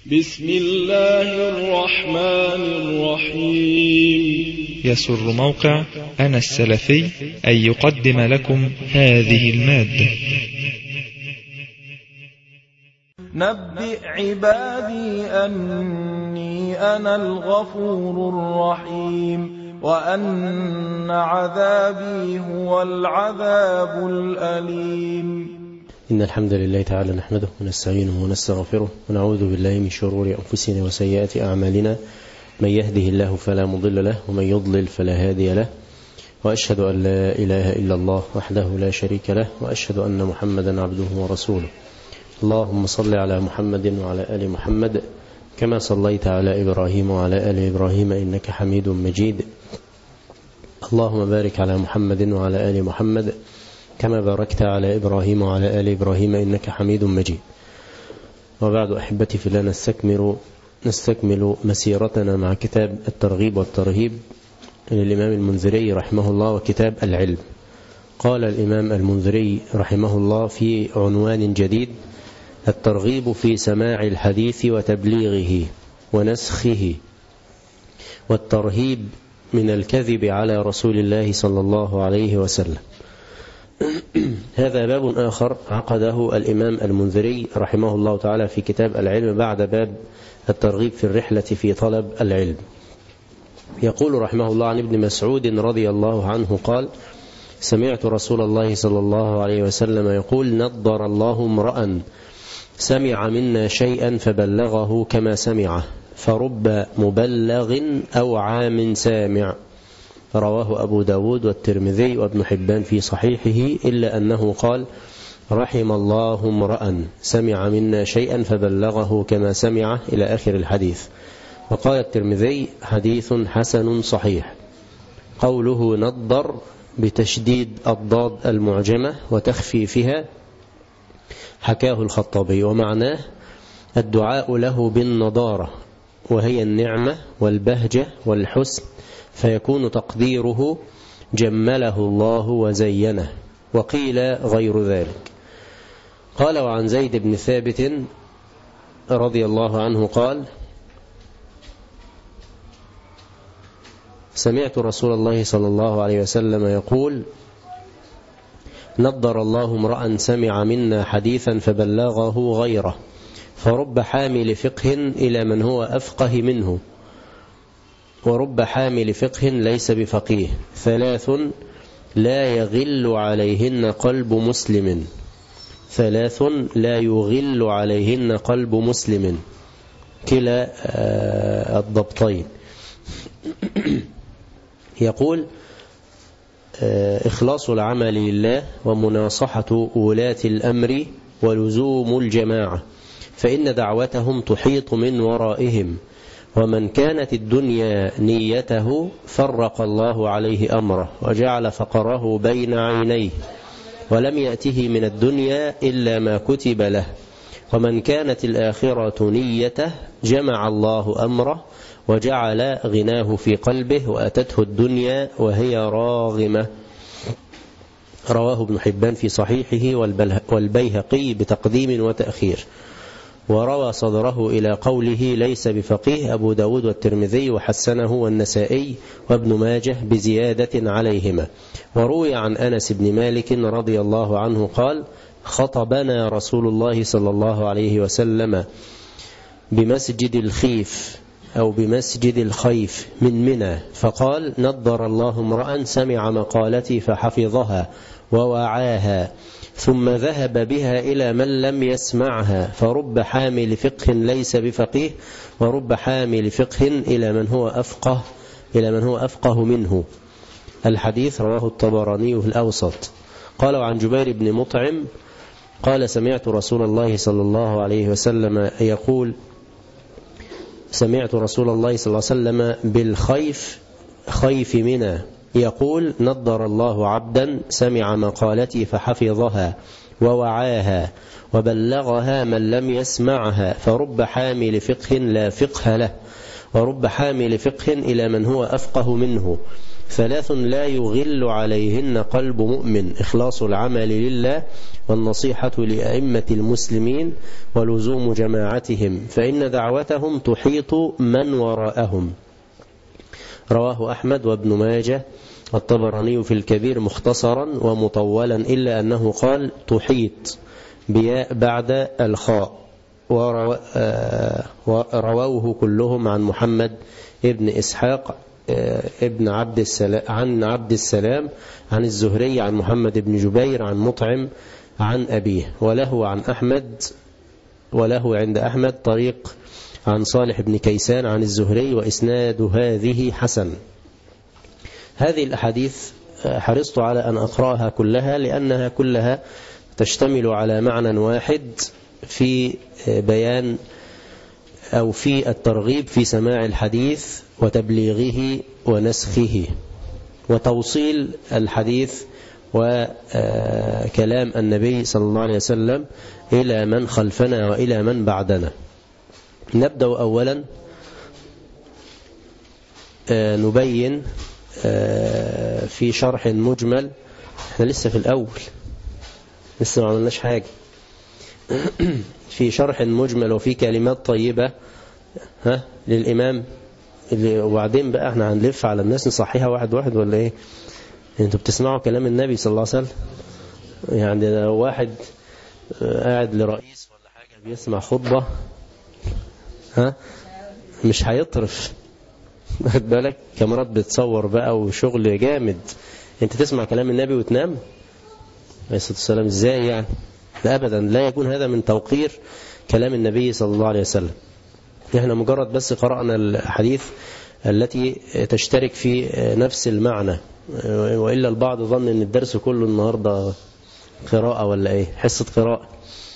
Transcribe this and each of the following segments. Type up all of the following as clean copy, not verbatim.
بسم الله الرحمن الرحيم. يسر موقع أنا السلفي أن يقدم لكم هذه المادة. نبئ عبادي أني أنا الغفور الرحيم وأن عذابي هو العذاب الأليم. إن الحمد لله تعالى نحمده ونستعينه ونستغفره ونعوذ بالله من شرور أنفسنا وسيئات أعمالنا، من يهده الله فلا مضل له ومن يضلل فلا هادي له، وأشهد أن لا إله إلا الله وحده لا شريك له، وأشهد أن محمدا عبده ورسوله. اللهم صل على محمد وعلى آل محمد كما صليت على إبراهيم وعلى آل إبراهيم إنك حميد مجيد. اللهم بارك على محمد وعلى آل محمد كما باركت على إبراهيم وعلى آل إبراهيم إنك حميد مجيد. وبعد أحبتي في الله، نستكمل مسيرتنا مع كتاب الترغيب والترهيب للإمام المنذري رحمه الله، وكتاب العلم. قال الإمام المنذري رحمه الله في عنوان جديد: الترغيب في سماع الحديث وتبليغه ونسخه، والترهيب من الكذب على رسول الله صلى الله عليه وسلم. هذا باب آخر عقده الإمام المنذري رحمه الله تعالى في كتاب العلم بعد باب الترغيب في الرحلة في طلب العلم. يقول رحمه الله عن ابن مسعود رضي الله عنه قال: سمعت رسول الله صلى الله عليه وسلم يقول: نضر الله امرأ سمع منا شيئا فبلغه كما سمعه، فرب مبلغ أو عام سامع. رواه أبو داود والترمذي وابن حبان في صحيحه، إلا أنه قال: رحم الله امرأ سمع منا شيئا فبلغه كما سمعه، إلى آخر الحديث. وقال الترمذي: حديث حسن صحيح. قوله نضر بتشديد الضاد المعجمة وتخفيفها حكاه الخطابي، ومعناه الدعاء له بالنضارة، وهي النعمة والبهجة والحسن، فيكون تقديره جمله الله وزينه، وقيل غير ذلك. قال: وعن زيد بن ثابت رضي الله عنه قال: سمعت رسول الله صلى الله عليه وسلم يقول: نضر الله امرأ سمع منا حديثا فبلغه غيره، فرب حامل فقه إلى من هو أفقه منه، ورب حامل فقه ليس بفقيه. ثلاث لا يغل عليهن قلب مسلم، ثلاث لا يغل عليهن قلب مسلم، كلا الضبطين. يقول: إخلاص العمل لله، ومناصحة ولاة الأمر، ولزوم الجماعة، فإن دعوتهم تحيط من ورائهم، ومن كانت الدنيا نيته فرق الله عليه أمره وجعل فقره بين عينيه، ولم يأته من الدنيا إلا ما كتب له، ومن كانت الآخرة نيته جمع الله أمره وجعل غناه في قلبه، وأتته الدنيا وهي راغمة. رواه ابن حبان في صحيحه والبيهقي بتقديم وتأخير. وروى صدره إلى قوله ليس بفقيه أبو داود والترمذي، وحسنه والنسائي وابن ماجه بزيادة عليهما. وروي عن أنس بن مالك رضي الله عنه قال: خطبنا رسول الله صلى الله عليه وسلم بمسجد الخيف أو بمسجد الخيف من منى، فقال: نضر الله امرأ سمع مقالتي فحفظها ووعاها، ثم ذهب بها إلى من لم يسمعها، فرب حامل فقه ليس بفقيه، ورب حامل فقه إلى من هو أفقه منه. الحديث رواه الطبراني في الأوسط. قال: وعن جبير بن مطعم قال: سمعت رسول الله صلى الله عليه وسلم يقول: سمعت رسول الله صلى الله عليه وسلم بالخيف خيف منى يقول: نضر الله عبدا سمع مقالتي فحفظها ووعاها وبلغها من لم يسمعها، فرب حامل فقه لا فقه له، ورب حامل فقه إلى من هو أفقه منه. 3 لا يغل عليهن قلب مؤمن: إخلاص العمل لله، والنصيحة لأئمة المسلمين، ولزوم جماعتهم، فإن دعوتهم تحيط من وراءهم. رواه أحمد وابن ماجه والطبراني في الكبير مختصرا ومطولا، إلا أنه قال تحيط بياء بعد الخاء. ورووه كلهم عن محمد ابن إسحاق ابن عبد السلام عن الزهري عن محمد بن جبير عن مطعم عن أبيه، وله عند أحمد طريق عن صالح بن كيسان عن الزهري، وإسناد هذه حسن. هذه الأحاديث حرصت على أن أقرأها كلها، لأنها كلها تشتمل على معنى واحد في بيان أو في الترغيب في سماع الحديث وتبليغه ونسخه وتوصيل الحديث وكلام النبي صلى الله عليه وسلم إلى من خلفنا وإلى من بعدنا. نبدأ أولا نبين في شرح مجمل. احنا لسه في الأول، لسه ما عملناش حاجة. في شرح مجمل وفي كلمات طيبة للإمام، وبعدين بقى احنا هنلف على الناس نصحيها واحد واحد ولا ايه؟ انتوا بتسمعوا كلام النبي صلى الله عليه وسلم؟ يعني لو واحد قاعد لرئيس ولا حاجة بيسمع خطبة مش هيطرف، واخد بالك؟ كاميرات بتصور بقى وشغل جامد. انت تسمع كلام النبي وتنام؟ عليه الصلاة والسلام ازاي يعني؟ لا أبدا، لا يكون هذا من توقير كلام النبي صلى الله عليه وسلم. احنا مجرد بس قرأنا الحديث التي تشترك في نفس المعنى، وإلا البعض ظن ان الدرس كله النهاردة قراءة ولا ايه، حصة قراءة.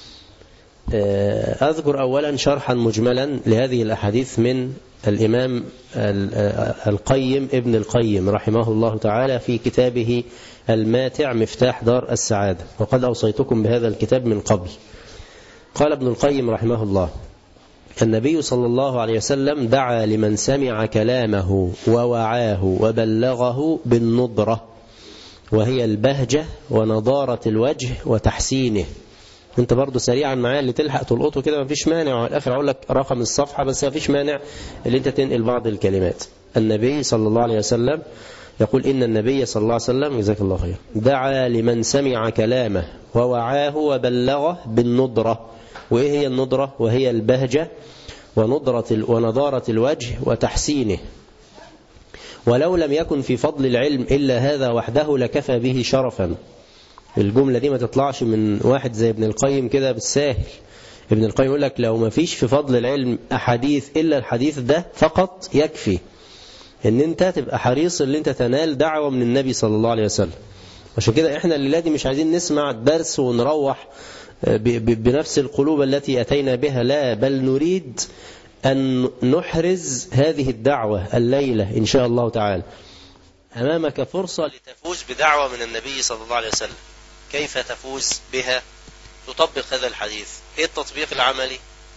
أذكر أولا شرحا مجملا لهذه الأحاديث من الإمام القيم ابن القيم رحمه الله تعالى في كتابه الماتع مفتاح دار السعادة، وقد أوصيتكم بهذا الكتاب من قبل. قال ابن القيم رحمه الله: النبي صلى الله عليه وسلم دعا لمن سمع كلامه ووعاه وبلغه بالنضرة، وهي البهجة ونضارة الوجه وتحسينه. انت برضو سريعا معايا اللي تلحق تلقطه كده، مفيش مانع، وعلى الآخر أقول لك رقم الصفحة، بس مفيش مانع اللي انت تنقل بعض الكلمات. النبي صلى الله عليه وسلم يقول: إن النبي صلى الله عليه وسلم جزاك الله خير دعا لمن سمع كلامه ووعاه وبلغه بالنضرة. وإيه هي النضرة؟ وهي البهجة ونضارة الوجه وتحسينه. ولو لم يكن في فضل العلم إلا هذا وحده لكفى به شرفا. الجملة دي ما تطلعش من واحد زي ابن القيم كده بالساهل. ابن القيم يقول لك لو ما فيش في فضل العلم أحاديث إلا الحديث ده فقط يكفي ان انت تبقى حريص ان انت تنال دعوة من النبي صلى الله عليه وسلم. عشان كده احنا الليلة دي مش عايزين نسمع درس ونروح بنفس القلوب التي أتينا بها، لا، بل نريد أن نحرز هذه الدعوة الليلة إن شاء الله تعالى. أمامك فرصة لتفوز بدعوة من النبي صلى الله عليه وسلم. كيف تفوز بها؟ تطبق هذا الحديث. ايه التطبيق العملي؟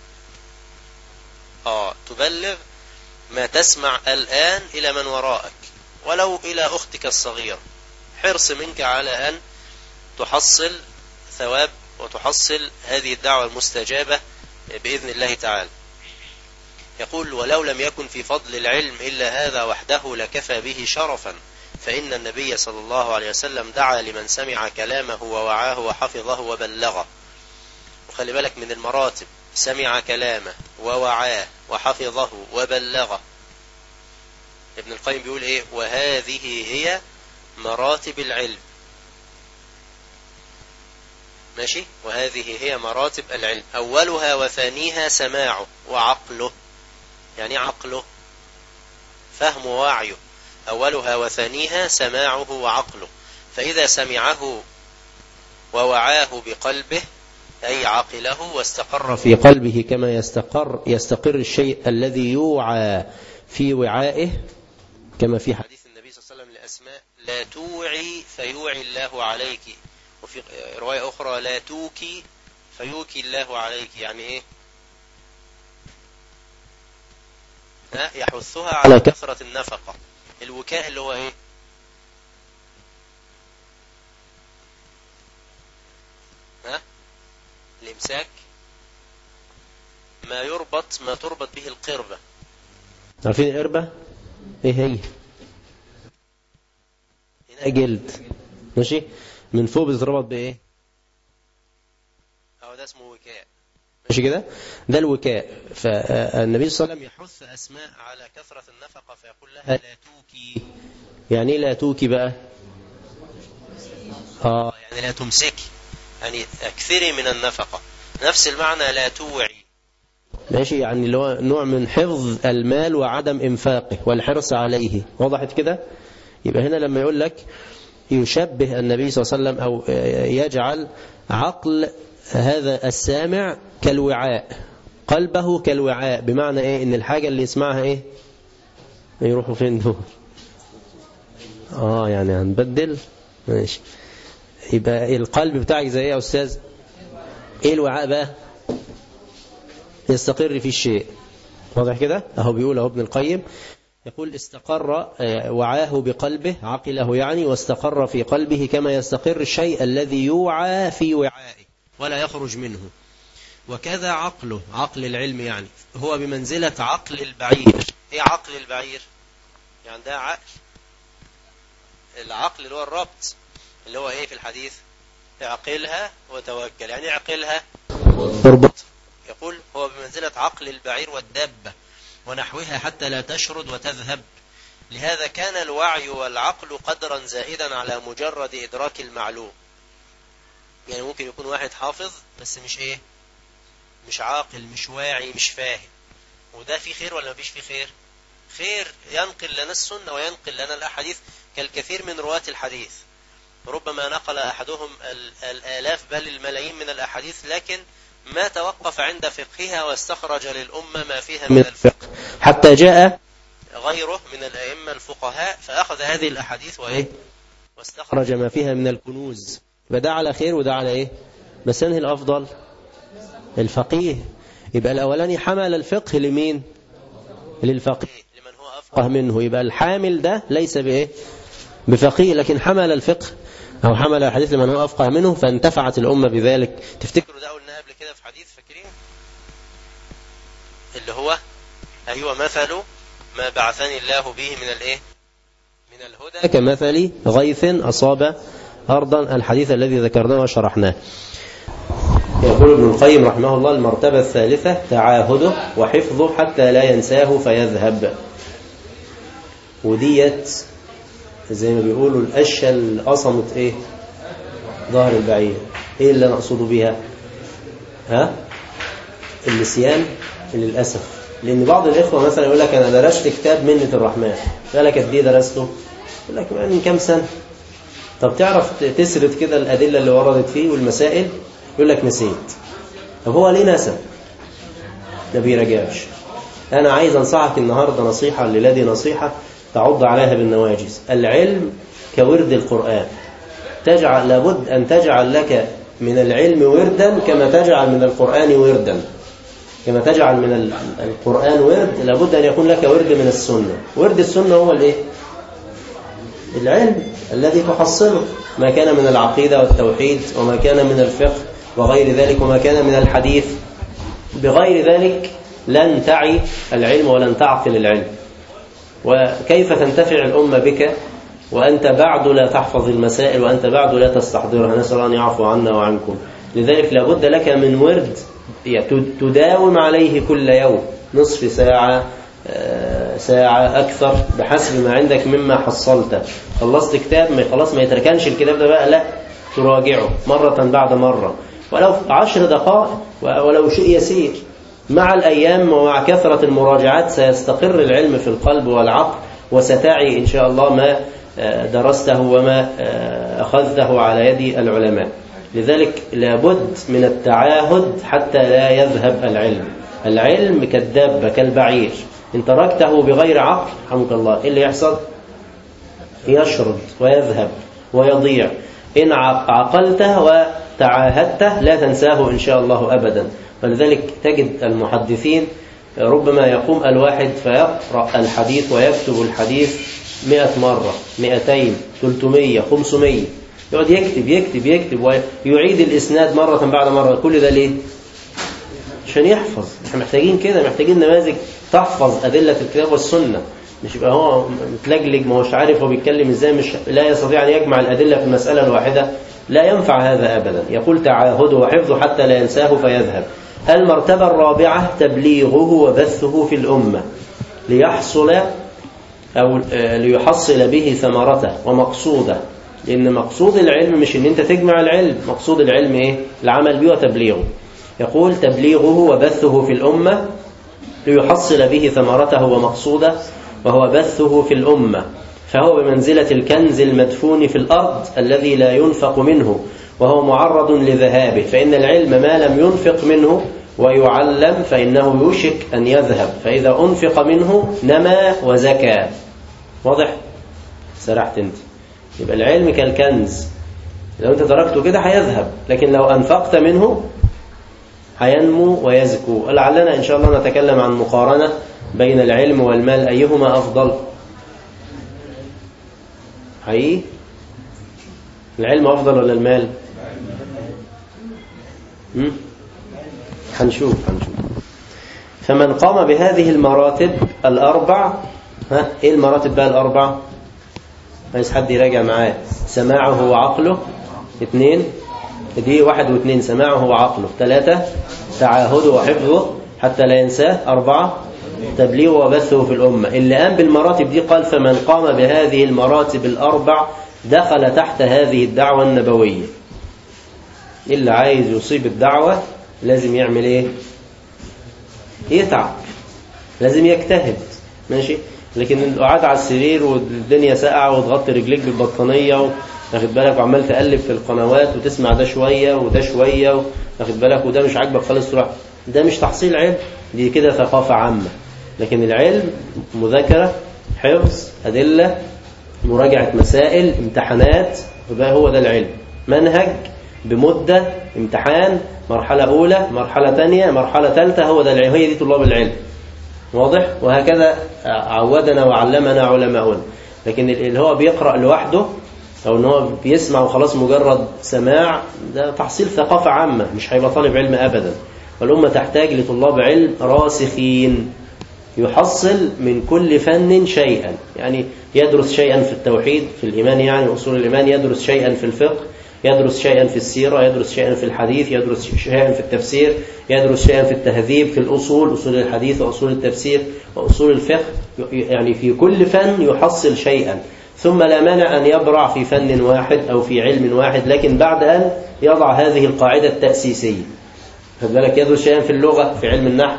تبلغ ما تسمع الآن إلى من وراءك، ولو إلى أختك الصغيرة. حرص منك على أن تحصل ثواب وتحصل هذه الدعوة المستجابة بإذن الله تعالى. يقول: ولو لم يكن في فضل العلم إلا هذا وحده لكفى به شرفا، فإن النبي صلى الله عليه وسلم دعا لمن سمع كلامه ووعاه وحفظه وبلغه. وخلي بالك من المراتب: سمع كلامه ووعاه وحفظه وبلغه. ابن القيم بيقول ايه؟ وهذه هي مراتب العلم. ماشي؟ وهذه هي مراتب العلم. أولها وثانيها سماعه وعقله. يعني عقله فهم ووعيه. أولها وثانيها سماعه وعقله. فإذا سمعه ووعاه بقلبه أي عقله واستقر في قلبه كما يستقر الشيء الذي يوعى في وعائه، كما في حديث النبي صلى الله عليه وسلم لأسماء: لا توعي فيوعي الله عليك، وفي رواية أخرى: لا توكي فيوكي الله عليك. يعني إيه؟ يحثها على كثرة النفقة. الوكاء اللي هو إيه؟ الإمساك ما تربط به القربة. عارفين القربة ايه هي؟ هنا جلد ماشي، من فوق بتتربط بايه؟ ده اسمه وكاء ماشي كده، ده الوكاء. فالنبي صلى الله عليه وسلم يحث أسماء على كثرة النفقة فيقول لها لا توكي. يعني ايه لا توكي بقى؟ يعني لا تمسكي، يعني اكثري من النفقة. نفس المعنى لا توعي ماشي، يعني اللي هو نوع من حفظ المال وعدم إنفاقه والحرص عليه. وضحت كده؟ يبقى هنا لما يقول لك يشبه النبي صلى الله عليه وسلم أو يجعل عقل هذا السامع كالوعاء، قلبه كالوعاء، بمعنى ايه؟ ان الحاجة اللي يسمعها ايه؟ يروحوا فين دول؟ يعني هنبدل ماشي. يبقى القلب بتاعك زي ايه يا أستاذ؟ ايه الوعاء بقى؟ يستقر في الشيء. واضح كده؟ اهو بيقول ابن القيم يقول استقر وعاه بقلبه، عقله يعني، واستقر في قلبه كما يستقر الشيء الذي يوعى في وعائه ولا يخرج منه. وكذا عقله، عقل العلم يعني، هو بمنزلة عقل البعير. ايه عقل البعير؟ يعني ده عقل، العقل اللي هو الربط، اللي هو ايه في الحديث؟ اعقلها وتوكل. يعني اعقلها اربط. يقول هو بمنزلة عقل البعير والدابة ونحوها حتى لا تشرد وتذهب. لهذا كان الوعي والعقل قدرا زائدا على مجرد إدراك المعلوم. يعني ممكن يكون واحد حافظ بس مش ايه؟ مش عاقل، مش واعي، مش فاهم. وده في خير ولا مفيش في خير؟ خير، ينقل لنا السنة وينقل لنا الأحاديث كالكثير من رواة الحديث. ربما نقل أحدهم الآلاف بل الملايين من الأحاديث، لكن ما توقف عند فقهها واستخرج للأمة ما فيها من الفقه، حتى جاء غيره من الأئمة الفقهاء فأخذ هذه الأحاديث وإيه؟ واستخرج ما فيها من الكنوز. فده على خير وده على إيه؟ بس انهي الأفضل؟ الفقيه. يبقى الأولاني حمل الفقه لمين؟ للفقيه، لمن هو أفقه منه. يبقى الحامل ده ليس بإيه؟ بفقيه، لكن حمل الفقه أو حمل الحديث لمن هو أفقه منه، فانتفعت الأمة بذلك. تفتكروا ده قلنا قبل كده في حديث، فاكرين؟ اللي هو أيوة مثل ما بعثني الله به من الإيه؟ من الهدى كمثل غيث أصاب أرضا، الحديث الذي ذكرناه وشرحناه. يقول ابن القيم رحمه الله المرتبة الثالثة تعاهده وحفظه حتى لا ينساه فيذهب. وديت زي ما بيقولوا القشة اللي قصمت ايه؟ ظهر البعير. ايه اللي نقصد بها؟ النسيان للأسف. لأن بعض الإخوة مثلا يقول لك أنا درست كتاب منة الرحمن، قال لك قد ايه درسته؟ يقول لك من كام سنة. طب تعرف تسرد كده الأدلة اللي وردت فيه والمسائل؟ يقول لك نسيت. طب هو ليه نسى؟ ما بيراجعش. أنا عايز أنصحك النهاردة نصيحة، للذي نصيحة تعض عليها بالنواجذ. العلم كورد القرآن، لابد أن تجعل لك من العلم وردا كما تجعل من القرآن وردا. كما تجعل من القرآن ورد، لابد أن يكون لك ورد من السنة. ورد السنة هو الايه؟ العلم الذي تحصله، ما كان من العقيدة والتوحيد وما كان من الفقه وغير ذلك وما كان من الحديث. بغير ذلك لن تعي العلم ولن تعقل العلم. وكيف تنتفع الأمة بك وأنت بعد لا تحفظ المسائل وأنت بعد لا تستحضرها؟ نسأل الله أن يعفو عنا وعنكم. لذلك لابد لك من ورد تداوم عليه كل يوم، نصف ساعة، ساعة، أكثر، بحسب ما عندك مما حصلت. خلصت كتاب، خلاص ما يتركنش الكتاب ده بقى، لا، تراجعه مرة بعد مرة، ولو 10 دقائق ولو شيء يسير. مع الأيام ومع كثرة المراجعات سيستقر العلم في القلب والعقل، وستعي إن شاء الله ما درسته وما أخذته على يد العلماء. لذلك لابد من التعاهد حتى لا يذهب العلم. العلم كالدابة كالبعير، إن تركته بغير عقل رحمك الله إيه اللي يحصل؟ يشرد ويذهب ويضيع. إن عقلته وتعاهدته لا تنساه إن شاء الله أبدا. فلذلك تجد المحدثين ربما يقوم الواحد فيقرأ الحديث ويكتب الحديث 100 مرة، 200، 300، 500، يقعد يكتب يكتب يكتب ويعيد الإسناد مرة بعد مرة. كل ده ليه؟ عشان يحفظ. احنا محتاجين كده، محتاجين نماذج تحفظ أدلة الكتاب والسنة، مش يبقى هو متلجلج ما هوش عارف هو بيتكلم ازاي، مش لا يستطيع أن يجمع الأدلة في المسألة الواحدة. لا ينفع هذا أبدا. يقول تعاهده وحفظه حتى لا ينساه فيذهب. المرتبة الرابعة تبليغه وبثه في الأمة ليحصل أو ليحصل به ثمرته ومقصوده. لأن مقصود العلم مش إن أنت تجمع العلم، مقصود العلم إيه؟ العمل به وتبليغه. يقول تبليغه وبثه في الأمة ليحصل به ثمرته ومقصوده، وهو بثه في الأمة، فهو بمنزلة الكنز المدفون في الأرض الذي لا ينفق منه وهو معرض لذهابه. فإن العلم ما لم ينفق منه ويعلم فإنه يوشك أن يذهب، فإذا أنفق منه نما وزكى. واضح؟ سرحت انت. يبقى العلم كالكنز، لو انت تركته كده هيذهب، لكن لو أنفقت منه هينمو ويزكو. لعلنا إن شاء الله نتكلم عن مقارنة بين العلم والمال، أيهما أفضل؟ حقيقي العلم أفضل ولا المال؟ هنشوف. فمن قام بهذه المراتب الأربع، إيه المراتب بقى الأربع؟ عايز حد يراجع معاه. سماعه وعقله، 2 دي 1 و2 سماعه وعقله، 3 تعاهده وحفظه حتى لا ينساه، 4 تبليغه وبثه في الأمة. اللي قام بالمراتب دي قال فمن قام بهذه المراتب الأربع دخل تحت هذه الدعوة النبوية. اللي عايز يصيب الدعوة لازم يعمل ايه؟ يتعب، لازم يجتهد. ماشي؟ لكن القعاد على السرير والدنيا ساقعة وتغطي رجليك بالبطانية واخد بالك وعمال تقلب في القنوات وتسمع ده شوية وده شوية واخد بالك وده مش عاجبك خالص تروح، ده مش تحصيل علم، دي كده ثقافة عامة. لكن العلم مذاكرة، حفظ أدلة، مراجعة مسائل، امتحانات، وده هو ده العلم. منهج بمدة، امتحان، مرحلة أولى، مرحلة ثانية، مرحلة ثالثة، هو ده العلم. هي دي طلاب العلم. واضح؟ وهكذا عودنا وعلمنا علماؤنا. لكن اللي هو بيقرأ لوحده أو إن هو بيسمع وخلاص مجرد سماع، ده تحصيل ثقافة عامة، مش هيبقى طالب علم أبدا. والأمة تحتاج لطلاب علم راسخين يحصل من كل فن شيئا، يعني يدرس شيئا في التوحيد في الإيمان، يعني أصول الإيمان، يدرس شيئا في الفقه، يدرس شيئا في السيرة، يدرس شيئا في الحديث، يدرس شيئا في التفسير، يدرس شيئا في التهذيب، في الأصول، أصول الحديث وأصول التفسير وأصول الفقه. يعني في كل فن يحصل شيئا، ثم لا مانع أن يبرع في فن واحد أو في علم واحد، لكن بعد أن يضع هذه القاعدة التأسيسية. فذلك يدرس شيئا في اللغة، في علم النحو.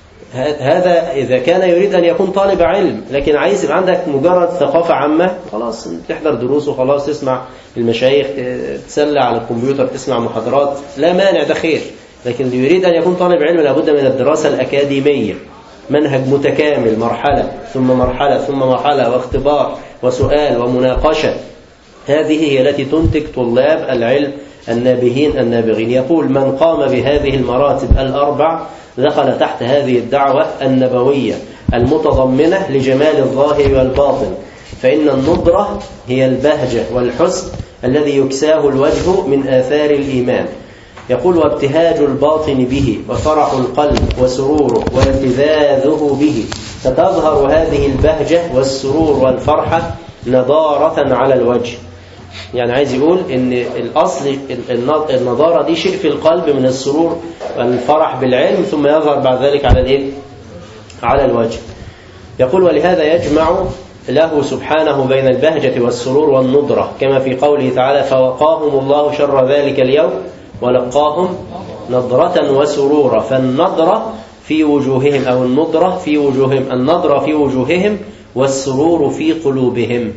هذا إذا كان يريد أن يكون طالب علم. لكن عايز يبقى عندك مجرد ثقافة عامة، خلاص تحضر دروس وخلاص، تسمع المشايخ، تسلى على الكمبيوتر، تسمع محاضرات، لا مانع، ده خير. لكن اللي يريد أن يكون طالب علم لابد من الدراسة الأكاديمية، منهج متكامل، مرحلة ثم مرحلة ثم مرحلة، واختبار وسؤال ومناقشة. هذه هي التي تنتج طلاب العلم النابهين النابغين. يقول من قام بهذه المراتب الأربع دخل تحت هذه الدعوة النبوية المتضمنة لجمال الظاهر والباطن، فإن النضرة هي البهجة والحسن الذي يكساه الوجه من آثار الإيمان. يقول وابتهاج الباطن به وفرح القلب وسروره والتذاذه به، فتظهر هذه البهجة والسرور والفرحة نضارة على الوجه. يعني عايز يقول ان الاصل النضارة دي شيء في القلب من السرور والفرح بالعلم، ثم يظهر بعد ذلك على الايه؟ على الوجه. يقول ولهذا يجمع له سبحانه بين البهجة والسرور والنضرة، كما في قوله تعالى فوقاهم الله شر ذلك اليوم ولقاهم نضرة وسرورا. فالنضرة في وجوههم أو النضرة في وجوههم، النضرة في وجوههم والسرور في قلوبهم.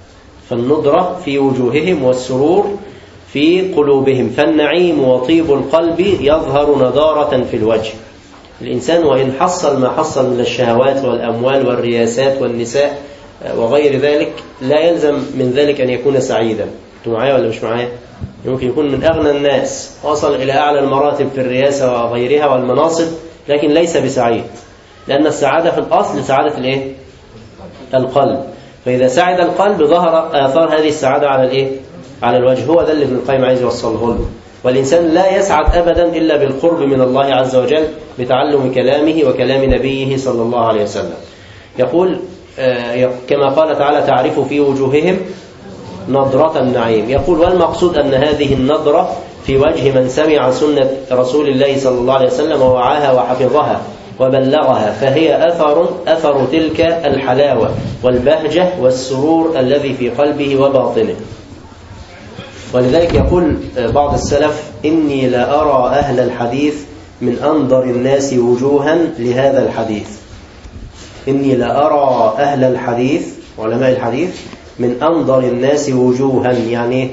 فالنضرة في وجوههم والسرور في قلوبهم. فالنعيم وطيب القلب يظهر نضارة في الوجه. الإنسان وإن حصل ما حصل من الشهوات والأموال والرياسات والنساء وغير ذلك، لا يلزم من ذلك أن يكون سعيدا. أنتم معايا ولا مش معايا؟ يمكن يكون من أغنى الناس، وصل إلى أعلى المراتب في الرياسة وغيرها والمناصب، لكن ليس بسعيد، لأن السعادة في الأصل سعادة القلب. فإذا سعد القلب ظهر آثار هذه السعادة على على الوجه. هو ده اللي ابن القيم عايز يوصله له. والإنسان لا يسعد أبدا إلا بالقرب من الله عز وجل بتعلم كلامه وكلام نبيه صلى الله عليه وسلم. يقول كما قال تعالى تعرف في وجوههم نضرة النعيم. يقول والمقصود أن هذه النضرة في وجه من سمع سنة رسول الله صلى الله عليه وسلم ووعاها وحفظها وبلغها، فهي أثر تلك الحلاوة والبهجة والسرور الذي في قلبه وباطنه. ولذلك يقول بعض السلف إني لأرى أهل الحديث من أنظر الناس وجوها لهذا الحديث. إني لأرى أهل الحديث علماء الحديث من أنظر الناس وجوها، يعني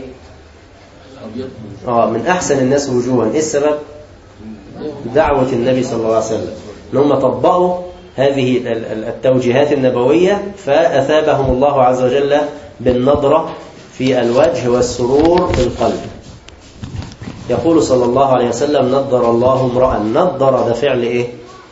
من أحسن الناس وجوها. إيه السبب؟ دعوة النبي صلى الله عليه وسلم، أنهم طبقوا هذه التوجيهات النبوية فأثابهم الله عز وجل بالنظرة في الوجه والسرور في القلب. يقول صلى الله عليه وسلم نضر الله امرأ. نضر ده فعل إيه؟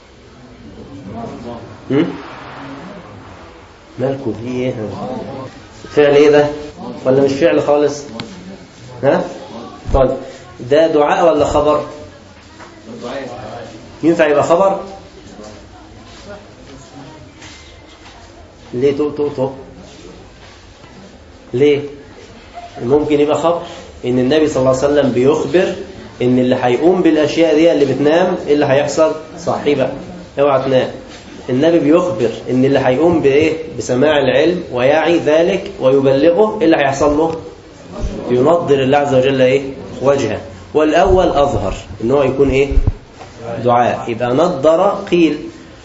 مالكوا دي إيه؟ فعل إيه ده؟ ولا مش فعل خالص؟ ها؟ طيب ده دعاء ولا خبر؟ ينفع يبقى خبر؟ ليه تو ليه؟ ممكن يبقى خبر ان النبي صلى الله عليه وسلم بيخبر ان اللي هيقوم بالاشياء دي اللي بتنام ايه اللي هيحصل؟ صحي بقى اوعى تنام. النبي بيخبر ان اللي هيقوم بايه؟ بسماع العلم ويعي ذلك ويبلغه ايه اللي هيحصل له؟ ينضر الله عز وجل ايه؟ وجهه. والاول اظهر ان هو يكون ايه؟ دعاء. يبقى نضر قيل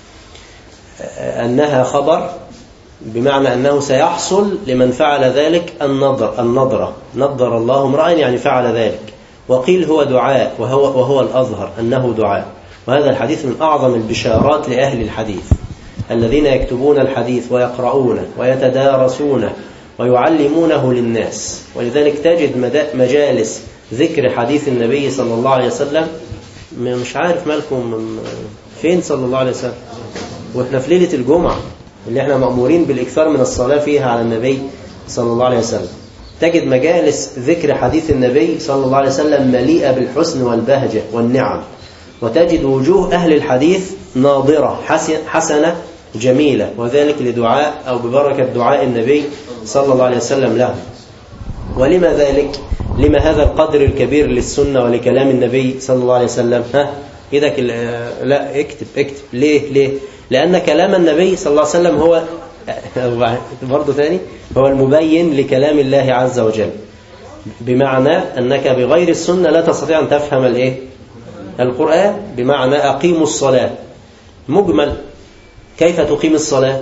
انها خبر بمعنى أنه سيحصل لمن فعل ذلك النضرة. نضر الله امرأ يعني فعل ذلك. وقيل هو دعاء وهو الأظهر أنه دعاء. وهذا الحديث من أعظم البشارات لأهل الحديث الذين يكتبون الحديث ويقرؤونه ويتدارسونه ويعلمونه للناس. ولذلك تجد مجالس ذكر حديث النبي صلى الله عليه وسلم. مش عارف مالكم فين صلى الله عليه وسلم، وإحنا في ليلة الجمعة اللي احنا مأمورين بالإكثار من الصلاة فيها على النبي صلى الله عليه وسلم. تجد مجالس ذكر حديث النبي صلى الله عليه وسلم مليئة بالحسن والبهجة والنعم. وتجد وجوه أهل الحديث ناضرة حسنة جميلة، وذلك لدعاء أو ببركة دعاء النبي صلى الله عليه وسلم لهم. ولما ذلك؟ لما هذا القدر الكبير للسنة ولكلام النبي صلى الله عليه وسلم؟ إذا لا اكتب ليه؟ لأن كلام النبي صلى الله عليه وسلم هو برضو ثاني هو المبين لكلام الله عز وجل. بمعنى أنك بغير السنة لا تستطيع أن تفهم الإيه؟ القرآن. بمعنى أقيموا الصلاة مجمل، كيف تقيم الصلاة؟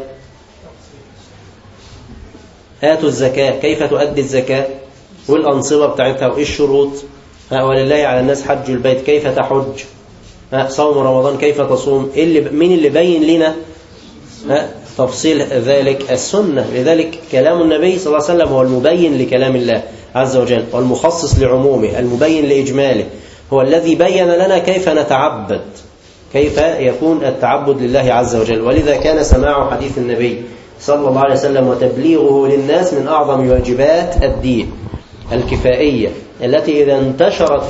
آتوا الزكاة، كيف تؤدي الزكاة؟ والأنصبة بتاعتها وإيه الشروط؟ ولله على الناس حج البيت، كيف تحج؟ صوم رمضان كيف تصوم؟ مين اللي بين لنا تفصيل ذلك؟ السنة. لذلك كلام النبي صلى الله عليه وسلم هو المبين لكلام الله عز وجل والمخصص لعمومه، المبين لإجماله، هو الذي بين لنا كيف نتعبد، كيف يكون التعبد لله عز وجل. ولذا كان سماع حديث النبي صلى الله عليه وسلم وتبليغه للناس من أعظم واجبات الدين الكفائية التي إذا انتشرت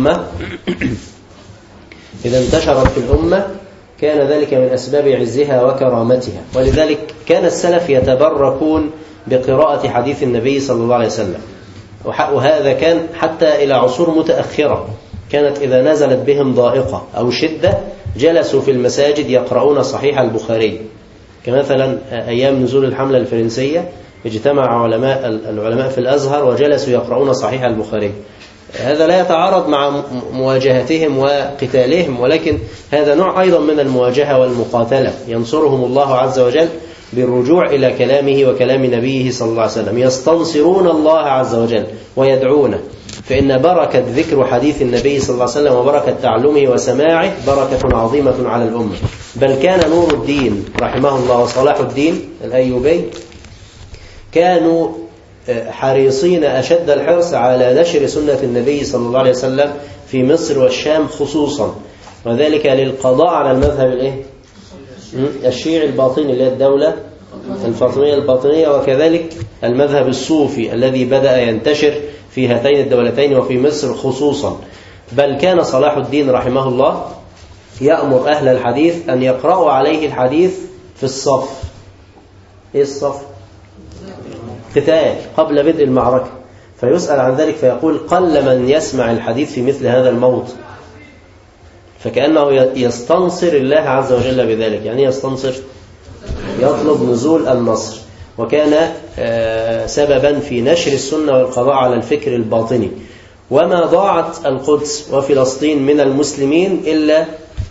في الأمة كان ذلك من أسباب عزها وكرامتها. ولذلك كان السلف يتبركون بقراءة حديث النبي صلى الله عليه وسلم. وهذا كان حتى إلى عصور متأخرة، كانت إذا نزلت بهم ضائقة أو شدة جلسوا في المساجد يقرؤون صحيح البخاري. كمثلا أيام نزول الحملة الفرنسية اجتمع العلماء في الأزهر وجلسوا يقرؤون صحيح البخاري. هذا لا يتعارض مع مواجهتهم وقتالهم، ولكن هذا نوع أيضا من المواجهة والمقاتلة ينصرهم الله عز وجل بالرجوع إلى كلامه وكلام نبيه صلى الله عليه وسلم. يستنصرون الله عز وجل ويدعونه. فإن بركة ذكر حديث النبي صلى الله عليه وسلم وبركة تعلمه وسماعه بركة عظيمة على الأمة. بل كان نور الدين رحمه الله وصلاح الدين الأيوبي كانوا حريصين أشد الحرص على نشر سنة النبي صلى الله عليه وسلم في مصر والشام خصوصا، وذلك للقضاء على المذهب الشيعي الباطني اللي هي الدولة الفاطمية الباطنية، وكذلك المذهب الصوفي الذي بدأ ينتشر في هاتين الدولتين وفي مصر خصوصا. بل كان صلاح الدين رحمه الله يأمر أهل الحديث أن يقرأوا عليه الحديث في الصف. إيه الصف؟ قتال قبل بدء المعركة، فيسأل عن ذلك فيقول قل من يسمع الحديث في مثل هذا الموطن، فكأنه يستنصر الله عز وجل بذلك. يعني يستنصر، يطلب نزول النصر، وكان سببا في نشر السنة والقضاء على الفكر الباطني. وما ضاعت القدس وفلسطين من المسلمين إلا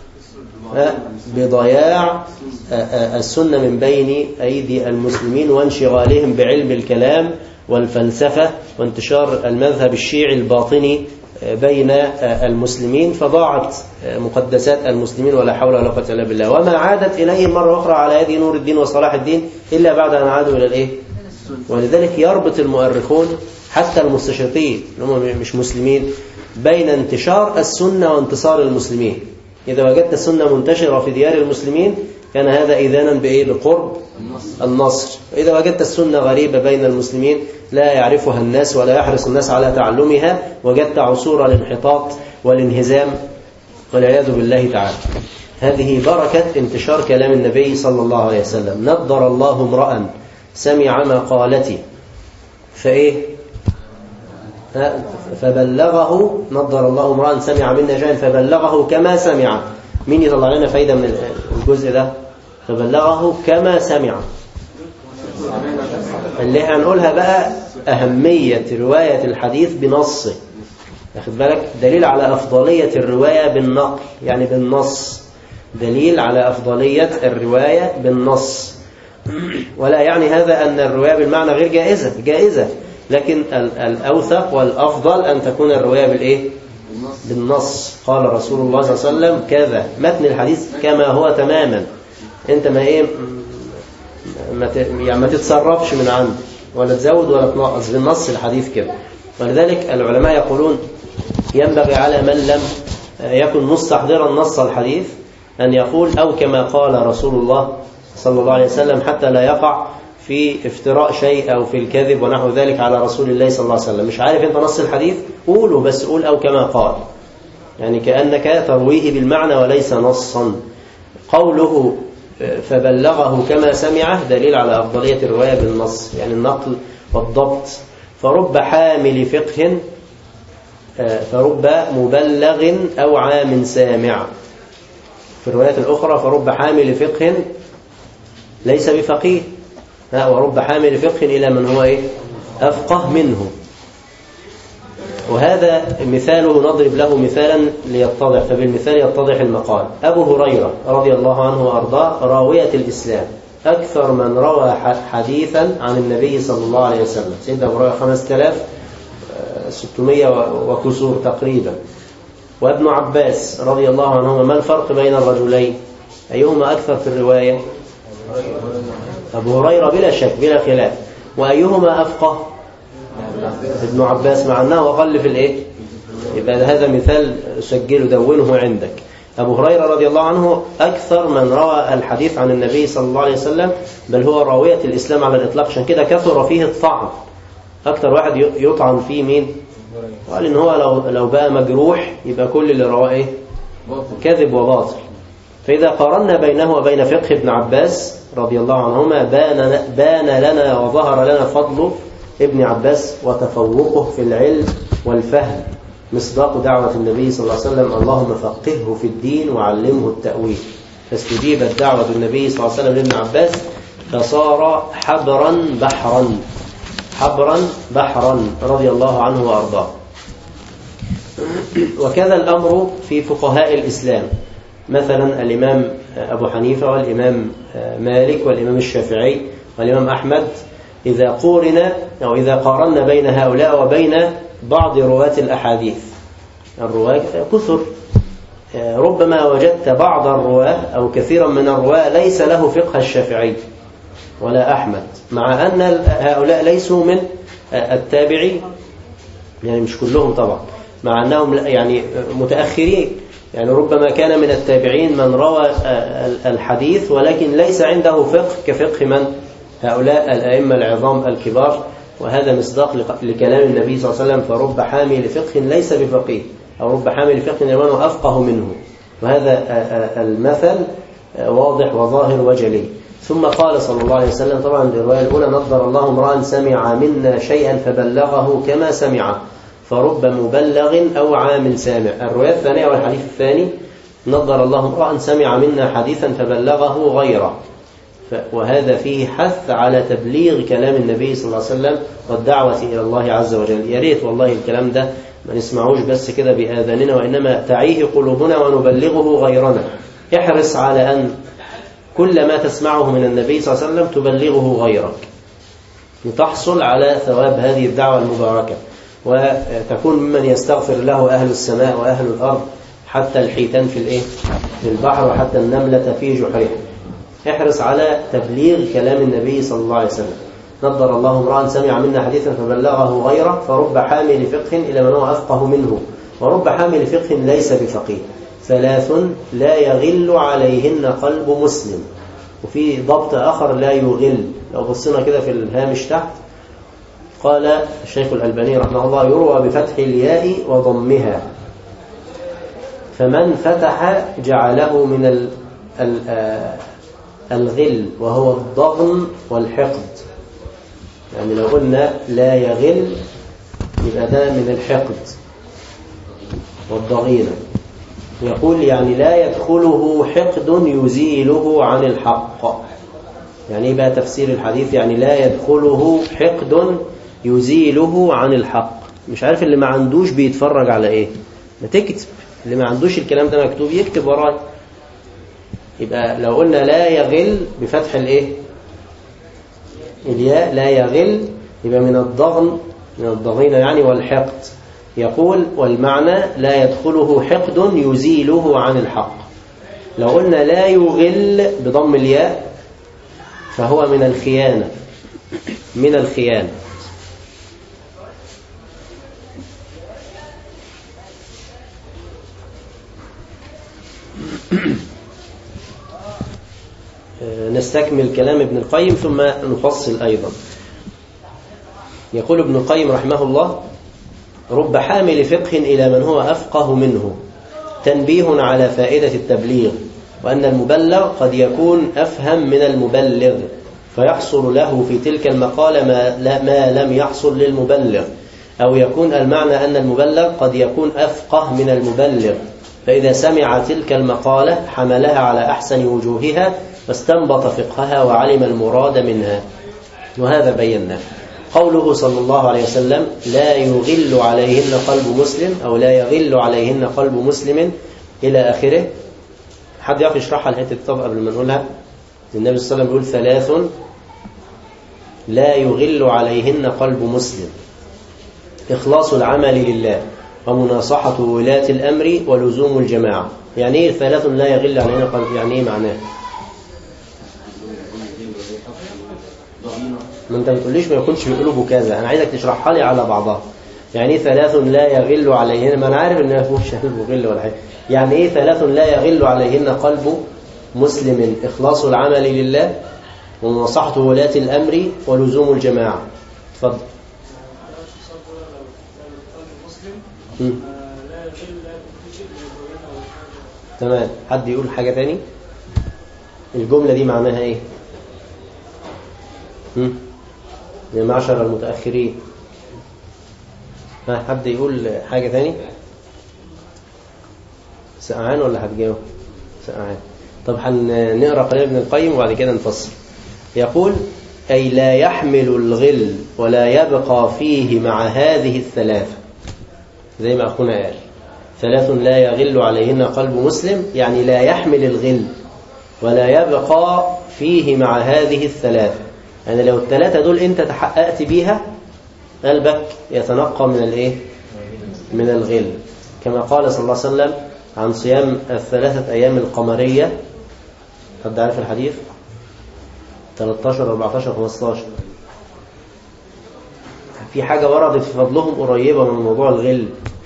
بضياع السنة من بين أيدي المسلمين وانشغالهم بعلم الكلام والفلسفة وانتشار المذهب الشيعي الباطني بين المسلمين، فضاعت مقدسات المسلمين ولا حول ولا قوة إلا بالله. وما عادت إليهم مرة أخرى على يد نور الدين وصلاح الدين إلا بعد أن عادوا إلى الإيه؟ ولذلك يربط المؤرخون حتى المستشرقين هم مش مسلمين بين انتشار السنة وانتصار المسلمين. إذا وجدت السنة منتشرة في ديار المسلمين كان هذا إذانا بإيه؟ بقرب النصر. وإذا وجدت السنة غريبة بين المسلمين لا يعرفها الناس ولا يحرص الناس على تعلمها، وجدت عصور الانحطاط والانهزام والعياذ بالله تعالى. هذه بركة انتشار كلام النبي صلى الله عليه وسلم. نضر الله امرأ سمع مقالتي فإيه؟ فبلغه. نضر الله امرأ سمع منا جاهل فبلغه كما سمع. مين يطلع لنا فايدة من الجزء ده؟ فبلغه كما سمع. اللي هنقولها بقى أهمية رواية الحديث بنصه. أخذ بالك؟ دليل على أفضلية الرواية بالنقل، يعني بالنص. دليل على أفضلية الرواية بالنص. ولا يعني هذا أن الرواية بالمعنى غير جائزة، لكن الأوثق والأفضل أن تكون الرواية بالإيه؟ بالنص. قال رسول الله صلى الله عليه وسلم كذا، متن الحديث كما هو تماما. أنت ما تتصرفش من عنده ولا تزود ولا تنقص، بالنص الحديث كده. ولذلك العلماء يقولون ينبغي على من لم يكن مستحضرا نص الحديث أن يقول أو كما قال رسول الله صلى الله عليه وسلم، حتى لا يقع في افتراء شيء أو في الكذب ونحو ذلك على رسول الله صلى الله عليه وسلم. مش عارف أنت نص الحديث قوله، بس قول أو كما قال، يعني كأنك ترويه بالمعنى وليس نصا. قوله فبلغه كما سمعه دليل على أفضلية الرواية بالنص، يعني النقل والضبط. فرب حامل فقه فرب مبلغ أو عام سامع. في الروايات الأخرى فرب حامل فقه ليس بفقيه، ورب حامل فقه إلى من هو إيه؟ أفقه منه. وهذا مثاله نضرب له مثالا ليتضح، فبالمثال يتضح المقال. أبو هريرة رضي الله عنه وأرضاه راوية الإسلام، أكثر من روى حديثا عن النبي صلى الله عليه وسلم. سيدنا أبو هريرة 5600 وكسور تقريبا. وابن عباس رضي الله عنهما. ما الفرق بين الرجلين؟ أيهما أكثر في الرواية؟ أبو هريرة بلا شك بلا خلاف. وأيهما أفقه؟ ابن عباس، مع أنه أقل في الإيه؟ يبقى هذا مثال سجله دونه عندك. أبو هريرة رضي الله عنه أكثر من روى الحديث عن النبي صلى الله عليه وسلم، بل هو راوية الإسلام على الإطلاق، عشان كده كثر فيه الطعن. أكثر واحد يطعن فيه مين؟ قال إن هو لو بقى مجروح يبقى كل اللي رواه إيه؟ كذب وباطل. فإذا قارنا بينه وبين فقه ابن عباس رضي الله عنهما بان لنا وظهر لنا فضل ابن عباس وتفوقه في العلم والفهم، مصداق دعوة النبي صلى الله عليه وسلم اللهم فقهه في الدين وعلمه التأويل. فاستجيبت دعوة النبي صلى الله عليه وسلم لابن عباس فصار حبرا بحرا رضي الله عنه وأرضاه. وكذا الأمر في فقهاء الإسلام، مثلا الإمام أبو حنيفة والإمام مالك والإمام الشافعي والإمام أحمد. إذا قارنا بين هؤلاء وبين بعض رواة الأحاديث، الرواة كثر، ربما وجدت بعض الرواة أو كثيرا من الرواة ليس له فقه الشافعي ولا أحمد، مع أن هؤلاء ليسوا من التابعين، يعني مش كلهم طبعا، مع أنهم يعني متأخرين. يعني ربما كان من التابعين من روى الحديث ولكن ليس عنده فقه كفقه من هؤلاء الأئمة العظام الكبار وهذا مصداق لكلام النبي صلى الله عليه وسلم: فرب حامل فقه ليس بفقيه، أو رب حامل فقه لمن أفقه منه. وهذا المثل واضح وظاهر وجلي. ثم قال صلى الله عليه وسلم، طبعا الرواية الأولى: نضر الله امرأ سمع منا شيئا فبلغه كما سمع، فرب مبلغ أو عام سامع. الرواية الثانية والحديث الثاني: نضر الله امرأ سمع منا حديثا فبلغه غيره. وهذا فيه حث على تبليغ كلام النبي صلى الله عليه وسلم والدعوة إلى الله عز وجل. يا ريت والله الكلام ده ما نسمعوش بس كده بآذاننا، وإنما تعيه قلوبنا ونبلغه غيرنا. احرص على أن كل ما تسمعه من النبي صلى الله عليه وسلم تبلغه غيرك، لتحصل على ثواب هذه الدعوة المباركة، وتكون ممن يستغفر له أهل السماء وأهل الأرض، حتى الحيتان في البحر، وحتى النملة في جحرها. احرص على تبليغ كلام النبي صلى الله عليه وسلم. نضر الله امرأ سمع منا حديثا فبلغه غيره، فرب حامل فقه إلى من هو أفقه منه، ورب حامل فقه ليس بفقيه. 3 لا يغل عليهن قلب مسلم. وفي ضبط آخر: لا يغل. لو بصينا كده في الهامش تحت، قال الشيخ الألباني رحمه الله: يروى بفتح الياء وضمها، فمن فتح جعله من الغل، وهو الضغن والحقد. يعني لو قلنا لا يغل يبقى ده من الحقد والضغينة. يقول يعني لا يدخله حقد يزيله عن الحق. يعني ايه بقى تفسير الحديث؟ يعني لا يدخله حقد يزيله عن الحق. مش عارف اللي ما عندوش بيتفرج على ايه؟ ما تكتب. اللي ما عندوش الكلام ده مكتوب يكتب وراي. يبقى لو قلنا لا يغل بفتح الياء، لا يغل، يبقى من الضغن، من الضغينة يعني، والحقد. يقول: والمعنى لا يدخله حقد يزيله عن الحق. لو قلنا لا يغل بضم الياء فهو من الخيانة، من الخيانة. نستكمل كلام ابن القيم ثم نفصل أيضا. يقول ابن القيم رحمه الله: رب حامل فقه إلى من هو أفقه منه، تنبيه على فائدة التبليغ، وأن المبلغ قد يكون أفهم من المبلغ، فيحصل له في تلك المقالة ما لم يحصل للمبلغ، أو يكون المعنى أن المبلغ قد يكون أفقه من المبلغ، فإذا سمع تلك المقالة حملها على أحسن وجوهها، فاستنبط فقهها وعلم المراد منها. وهذا بيناه. قوله صلى الله عليه وسلم: لا يغل عليهن قلب مسلم، أو لا يغل عليهن قلب مسلم، إلى آخره. حد يعرف يشرحها الحتة الطب قبل ما نقولها؟ النبي صلى الله عليه وسلم يقول: 3 لا يغل عليهن قلب مسلم: إخلاص العمل لله، ومناصحة ولاة الأمر، ولزوم الجماعة. يعني إيه 3 لا يغل عليهن قلب؟ يعني إيه معناه؟ ما انت بتقوليش ما يكونش في قلوبه كذا، انا عايزك تشرحها لي على بعضها. يعني ايه 3 لا يغل عليهن؟ ما انا عارف ان ما فيهوش قلب غل ولا حاجه. يعني ايه 3 لا يغل عليهن قلب مسلم؟ اخلاص العمل لله، ومناصحة ولاة الامر، ولزوم الجماعه. اتفضل. تمام. حد يقول حاجه تاني؟ الجمله دي معناها ايه؟ يا معشر المتأخرين، حد يقول حاجة ثاني؟ سقعان ولا هتجاوب؟ سقعان. طب هنقرأ قليل ابن القيم وبعد كده نفصل. يقول: أي لا يحمل الغل ولا يبقى فيه مع هذه 3، زي ما أخونا قال: 3 لا يغل عليهن قلب مسلم، يعني لا يحمل الغل ولا يبقى فيه مع هذه 3. يعني لو 3 دول انت تحققت بيها، قلبك يتنقى من من الغل. كما قال صلى الله عليه وسلم عن صيام 3 أيام القمرية. حد عارف الحديث؟ 13 14 15. في حاجة وردت في فضلهم قريبة من موضوع الغل،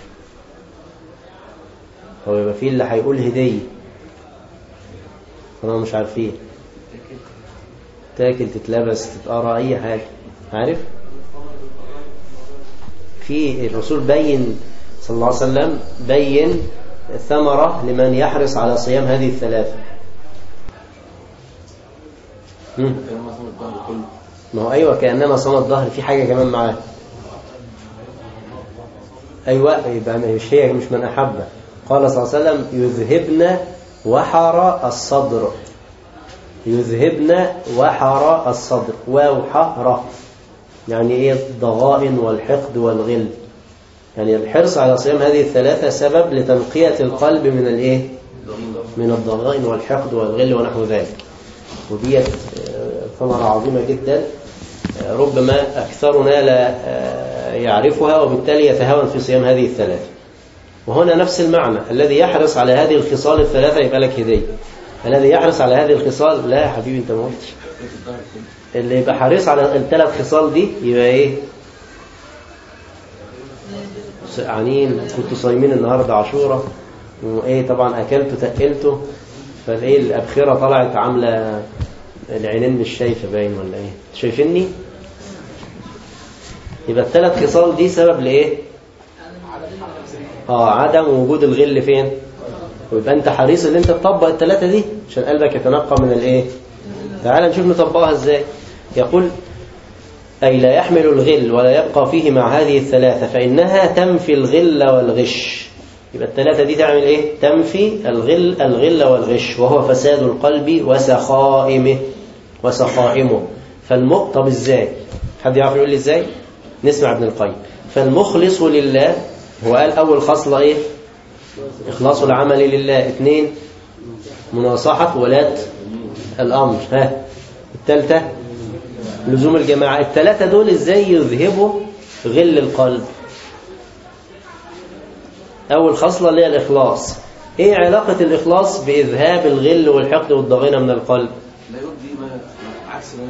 هو يبقى فيه اللي هيقول هدية، أنا مش عارفين، تاكل، تتلبس، تتقرأ، أي حاجة. عارف؟ في الرسول بين صلى الله عليه وسلم بين ثمرة لمن يحرص على صيام هذه الثلاثة. ما هو أيوة كأنما صام الظهر، في حاجة كمان معاه. أيوة يبقى مش من أحب. قال صلى الله عليه وسلم يذهبن وحر الصدر، يذهبن وحر الصدر، وحر يعني إيه؟ الضغائن والحقد والغل. يعني الحرص على صيام هذه الثلاثة سبب لتنقية القلب من الإيه؟ من الضغائن والحقد والغل ونحو ذلك. ودي ثمرة عظيمة جدا ربما أكثرنا لا يعرفها، وبالتالي يتهاون في صيام هذه الثلاثة. وهنا نفس المعنى، الذي يحرص على هذه الخصال الثلاثة يبقى لك هدية. الذي يحرص على هذه الخصال، لا يا حبيبي انت ما قلتش، اللي يبقى حريص على الثلاث خصال دي يبقى ايه؟ سقعانين، كنتوا صايمين النهارده عاشوراء وايه طبعا اكلتوا تقلتوا، فالايه الابخره طلعت عامله العينين مش شايفه باين ولا ايه؟ شايفيني؟ يبقى الثلاث خصال دي سبب لايه؟ عدم وجود الغل فين؟ ويبقى انت حريص ان انت تطبق الثلاثه دي عشان قلبك يتنقى من الايه؟ تعال نشوف نطبقها ازاي. يقول أي لا يحمل الغل ولا يبقى فيه مع هذه الثلاثة، فإنها تنفي الغل والغش. يبقى الثلاثة دي تعمل إيه؟ تنفي الغل والغش، وهو فساد القلب وسخائمه. طب إزاي؟ حد يعرف يقول لي إزاي؟ نسمع ابن القيم. فالمخلص لله، هو قال أول خصلة إيه؟ إخلاص العمل لله. 2 مناصحة ولاة الأمر. الثالثة لزوم الجماعة. الثلاثة دول ازاي يذهبوا غل القلب؟ أول خصلة اللي هي الإخلاص. ايه علاقة الإخلاص بإذهاب الغل والحقد والضغينة من القلب؟ لا يرضي ما عكس ما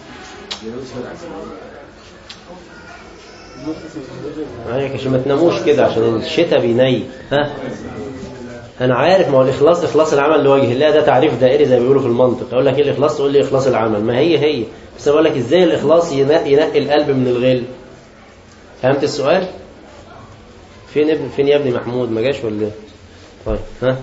معاك عشان ما تناموش كده، عشان الشتاء بينيل. أنا عارف، ما هو الإخلاص إخلاص العمل لوجه الله، ده تعريف دائري زي ما بيقولوا في المنطق. أقول لك إيه الإخلاص؟ تقول لي إخلاص العمل. ما هي بس أقول لك إزاي الإخلاص ينقي القلب من الغل. فهمت السؤال؟ فين يا ابني محمود؟ ما جاش ولا إيه؟ طيب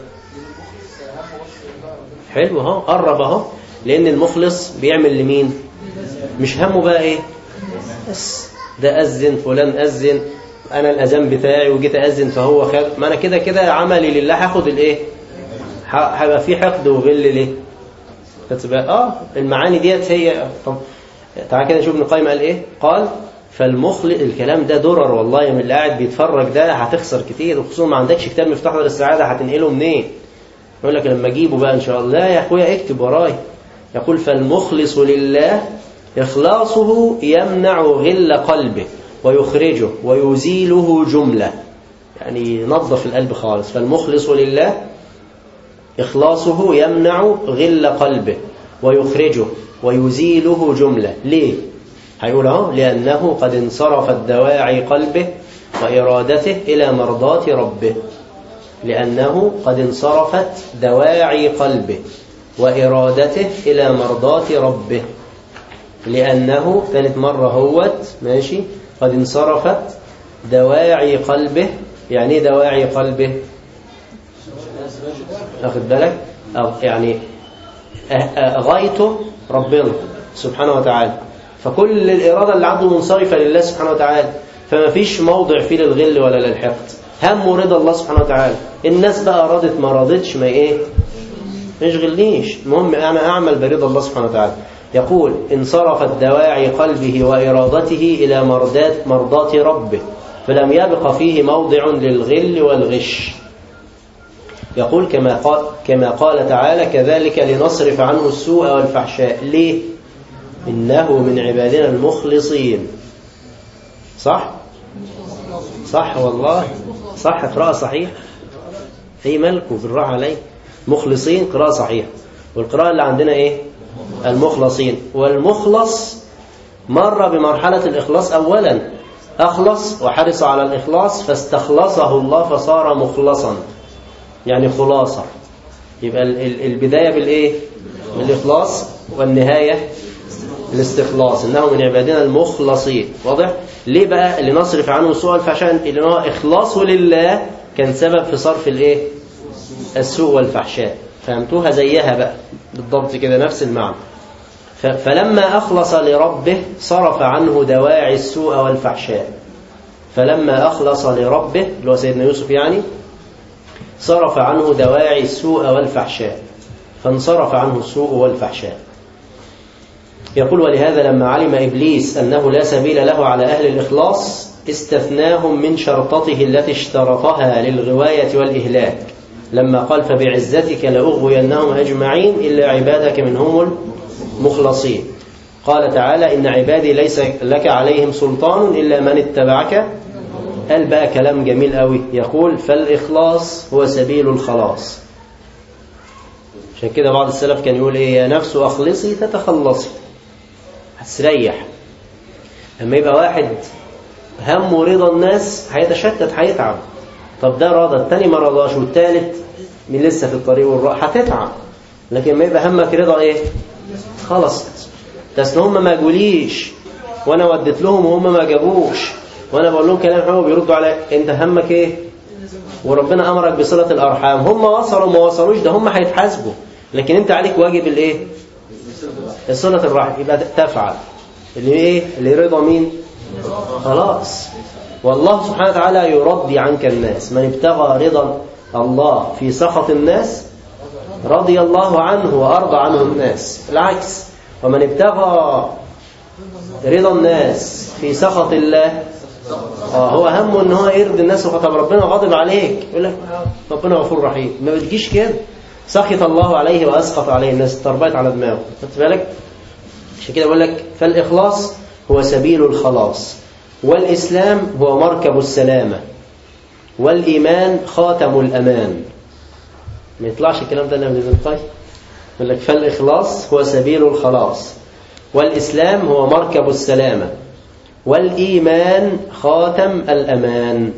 حلو اهو، قرب اهو. لأن المخلص بيعمل لمين؟ مش همه بقى إيه؟ بس ده أذن، فلان أذن، أنا الأذان بتاعي وجيت أذن فهو خد، ما أنا كده عملي لله، هاخد الإيه؟ هيبقى في حقد وغل ليه؟ المعاني ديت هي. طب تعال كده نشوف ابن القيم قال إيه؟ قال فالمخلص، الكلام ده درر والله، من اللي قاعد بيتفرج ده هتخسر كتير، وخصوصا ما عندكش كتاب مفتاح دار السعادة هتنقله منين؟ يقول لك لما أجيبه بقى إن شاء الله. يا أخويا اكتب وراي. يقول فالمخلص لله إخلاصه يمنع غل قلبه ويخرجه ويزيله جملة، يعني ينظف القلب خالص. فالمخلص لله إخلاصه يمنع غل قلبه ويخرجه ويزيله جملة. ليه؟ هيقول اهو لأنه قد انصرفت دواعي قلبه وإرادته إلى مرضاة ربه. لأنه قد انصرفت دواعي قلبه وإرادته إلى مرضاة ربه. لأنه ثالث مرة هوت ماشي، قد انصرفت دواعي قلبه. يعني ايه دواعي قلبه؟ أخذ بالك؟ يعني غايته ربنا سبحانه وتعالى، فكل الإرادة اللي عنده منصرفة لله سبحانه وتعالى، فما فيش موضع فيه للغل ولا للحقد. هم رضا الله سبحانه وتعالى. الناس بقى رضت ما رضتش ما ايه يشغلنيش، المهم أنا أعمل برضا الله سبحانه وتعالى. يقول انصرفت دواعي قلبه وإرادته إلى مرضاة ربه، فلم يبق فيه موضع للغل والغش. يقول كما قال تعالى كذلك لنصرف عنه السوء والفحشاء. ليه؟ إنه من عبادنا المخلصين. صح والله صح، قراءة صحيح. أي ملكه بالراحة عليه. مخلصين قراءة صحيح، والقراءة اللي عندنا إيه؟ المخلصين. والمخلص مر بمرحلة الإخلاص أولا، أخلص وحرص على الإخلاص فاستخلصه الله فصار مخلصا، يعني خلاصة. يبقى البداية بالإيه؟ بالإخلاص، والنهاية الاستخلاص، إنه من عبادنا المخلصين. واضح؟ ليه بقى اللي نصرف عنه السوء والفحشاء؟ اللي هو إخلاصه لله كان سبب في صرف الإيه؟ السوء والفحشاء. فهمتوها زيها بقى بالضبط كده، نفس المعنى. فلما أخلص لربه صرف عنه دواعي السوء والفحشاء. فلما أخلص لربه اللي هو سيدنا يوسف يعني صرف عنه دواعي السوء والفحشاء، فانصرف عنه السوء والفحشاء. يقول: ولهذا لما علم إبليس أنه لا سبيل له على أهل الإخلاص استثناهم من شرطته التي اشترطها للغواية والإهلاك، لما قال: فبعزتك لأغوينهم أجمعين إلا عبادك منهم المخلصين. قال تعالى: إن عبادي ليس لك عليهم سلطان إلا من اتبعك. قال بقى كلام جميل قوي، يقول: فالإخلاص هو سبيل الخلاص. عشان كده بعض السلف كان يقول إيه: يا نفس أخلصي تتخلصي، هتستريح. لما يبقى واحد همه رضا الناس هيتشتت، هيتعب. طب ده رضا، التاني ما رضاش، والتالت من لسه في الطريق والراحة، هتتعب. لكن ما يبقى همك رضا إيه؟ خلص. تسن هم ما جوليش وانا وديت لهم وهم ما جابوش، وانا بقول لهم كلام حلو بيردوا على انت همك ايه؟ وربنا امرك بصلة الارحام. هم وصلوا ما وصلوش ده هم هيتحاسبوا، لكن انت عليك واجب الايه؟ صلة الرحم. يبقى تفعل اللي ايه؟ اللي رضا مين؟ خلاص. والله سبحانه وتعالى يرضي عنك الناس. من ابتغى رضا الله في سخط الناس رضي الله عنه وارضى عنه الناس. العكس، ومن ابتغى رضا الناس في سخط الله هو همه ان هو يرضي الناس. طب ربنا غاضب عليك، يقول لك ربنا غفور رحيم. ما بتجيش كده. سخط الله عليه واسخط عليه الناس، تربيت على دماغه. خدت بالك؟ عشان كده بقول لك: فالاخلاص هو سبيل الخلاص، والاسلام هو مركب السلامه، والايمان خاتم الامان. ما يطلعش الكلام ده الا من ابن القيم. يقول لك: فالإخلاص هو سبيل الخلاص، والإسلام هو مركب السلامة، والإيمان خاتم الأمان.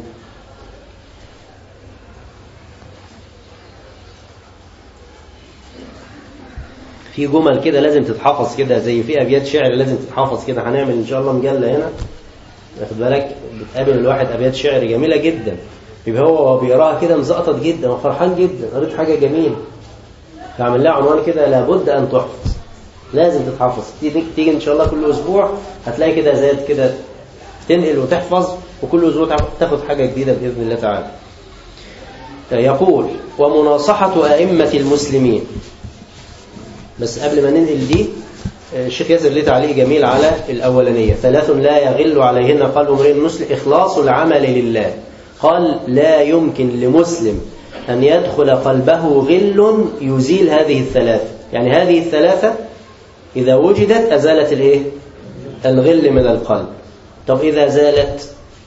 في جمل كده لازم تتحفظ كده، زي في أبيات شعر لازم تتحفظ كده. هنعمل إن شاء الله مجلة هنا، واخد بالك؟ بتقابل الواحد أبيات شعر جميلة جدا، يبقى هو بيقراها كده مزقطط جدا وفرحان جدا، قريت حاجة جميلة، فعمل لها عنوان كده: لابد أن تحفظ. لازم تتحفظ. تيجي إن شاء الله كل أسبوع هتلاقي كده زاد كده، تنقل وتحفظ، وكل أسبوع تاخد حاجة جديدة بإذن الله تعالى. يقول: ومناصحة أئمة المسلمين. بس قبل ما ننقل دي، الشيخ ياسر ليه تعليق جميل على الأولانية: 3 لا يغل عليهن قلب امرئ مسلم: إخلاص العمل لله. قال: لا يمكن لمسلم أن يدخل قلبه غل يزيل هذه الثلاثة. يعني هذه الثلاثة إذا وجدت أزالت الإيه؟ الغل من القلب. طب إذا زالت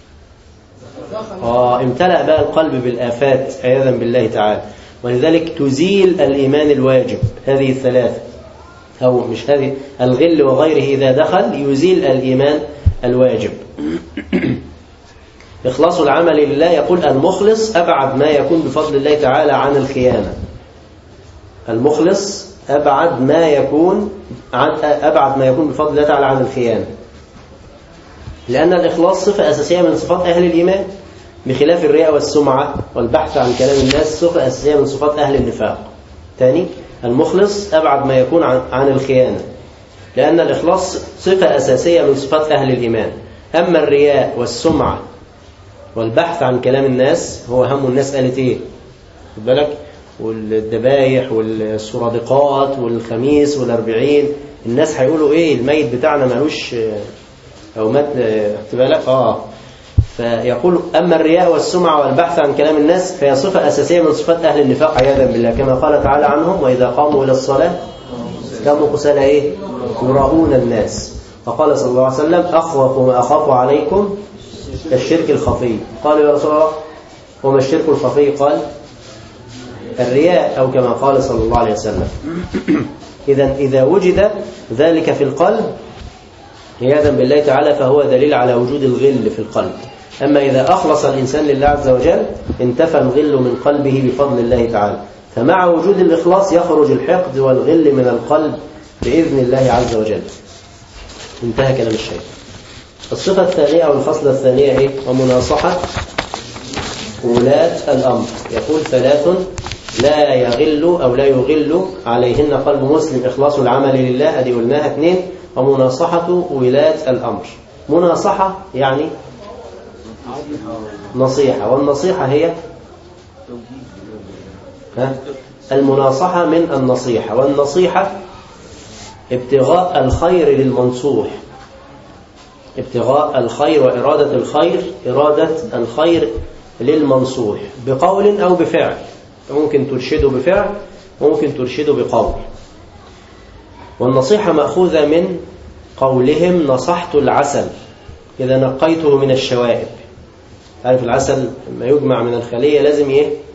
امتلأ بقى القلب بالآفات عياذا بالله تعالى. ولذلك تزيل الإيمان الواجب هذه الثلاثة، أو مش هذه، الغل وغيره إذا دخل يزيل الإيمان الواجب. إخلاص العمل لله. يقول: المخلص أبعد ما يكون بفضل الله تعالى عن الخيانة. المخلص أبعد ما يكون بفضل الله تعالى عن الخيانة، لأن الإخلاص صفة أساسية من صفات أهل الإيمان، بخلاف الرياء والسمعة والبحث عن كلام الناس صفة أساسية من صفات أهل النفاق. ثاني، المخلص أبعد ما يكون عن الخيانة، لأن الإخلاص صفة أساسية من صفات أهل الإيمان. أما الرياء والسمعة والبحث عن كلام الناس، هو هم الناس قالت إيه؟ خد بالك؟ والذبايح والسرادقات والخميس والأربعين، الناس هيقولوا إيه؟ الميت بتاعنا مالوش أو مات. خد بالك؟ فيقول: أما الرياء والسمعة والبحث عن كلام الناس فهي صفة أساسية من صفات أهل النفاق عياذا بالله، كما قال تعالى عنهم: وإذا قاموا إلى الصلاة قاموا كسالى إيه؟ يراؤون الناس. وقال صلى الله عليه وسلم: أخوف ما أخاف عليكم الشرك الخفي. قالوا: يا رسول الله وما الشرك الخفي؟ قال: الرياء، أو كما قال صلى الله عليه وسلم. إذا وجد ذلك في القلب عياذا بالله تعالى فهو دليل على وجود الغل في القلب. أما إذا أخلص الإنسان لله عز وجل انتفى الغل من قلبه بفضل الله تعالى. فمع وجود الإخلاص يخرج الحقد والغل من القلب بإذن الله عز وجل. انتهى كلام الشيخ. الصفة الثانية أو الخصلة الثانية إيه؟ ومناصحة ولاة الأمر. يقول ثلاث لا يغل أو لا يغل عليهن قلب مسلم إخلاص العمل لله، أدي قلناها. 2 ومناصحة ولاة الأمر. مناصحة يعني نصيحة، والنصيحة هي المناصحة من النصيحة، والنصيحة ابتغاء الخير للمنصوح، ابتغاء الخير وإرادة الخير، إرادة الخير للمنصوح بقول أو بفعل. ممكن ترشده بفعل وممكن ترشده بقول. والنصيحة مأخوذة من قولهم نصحت العسل إذا نقيته من الشوائب. عارف العسل لما يجمع من الخلية لازم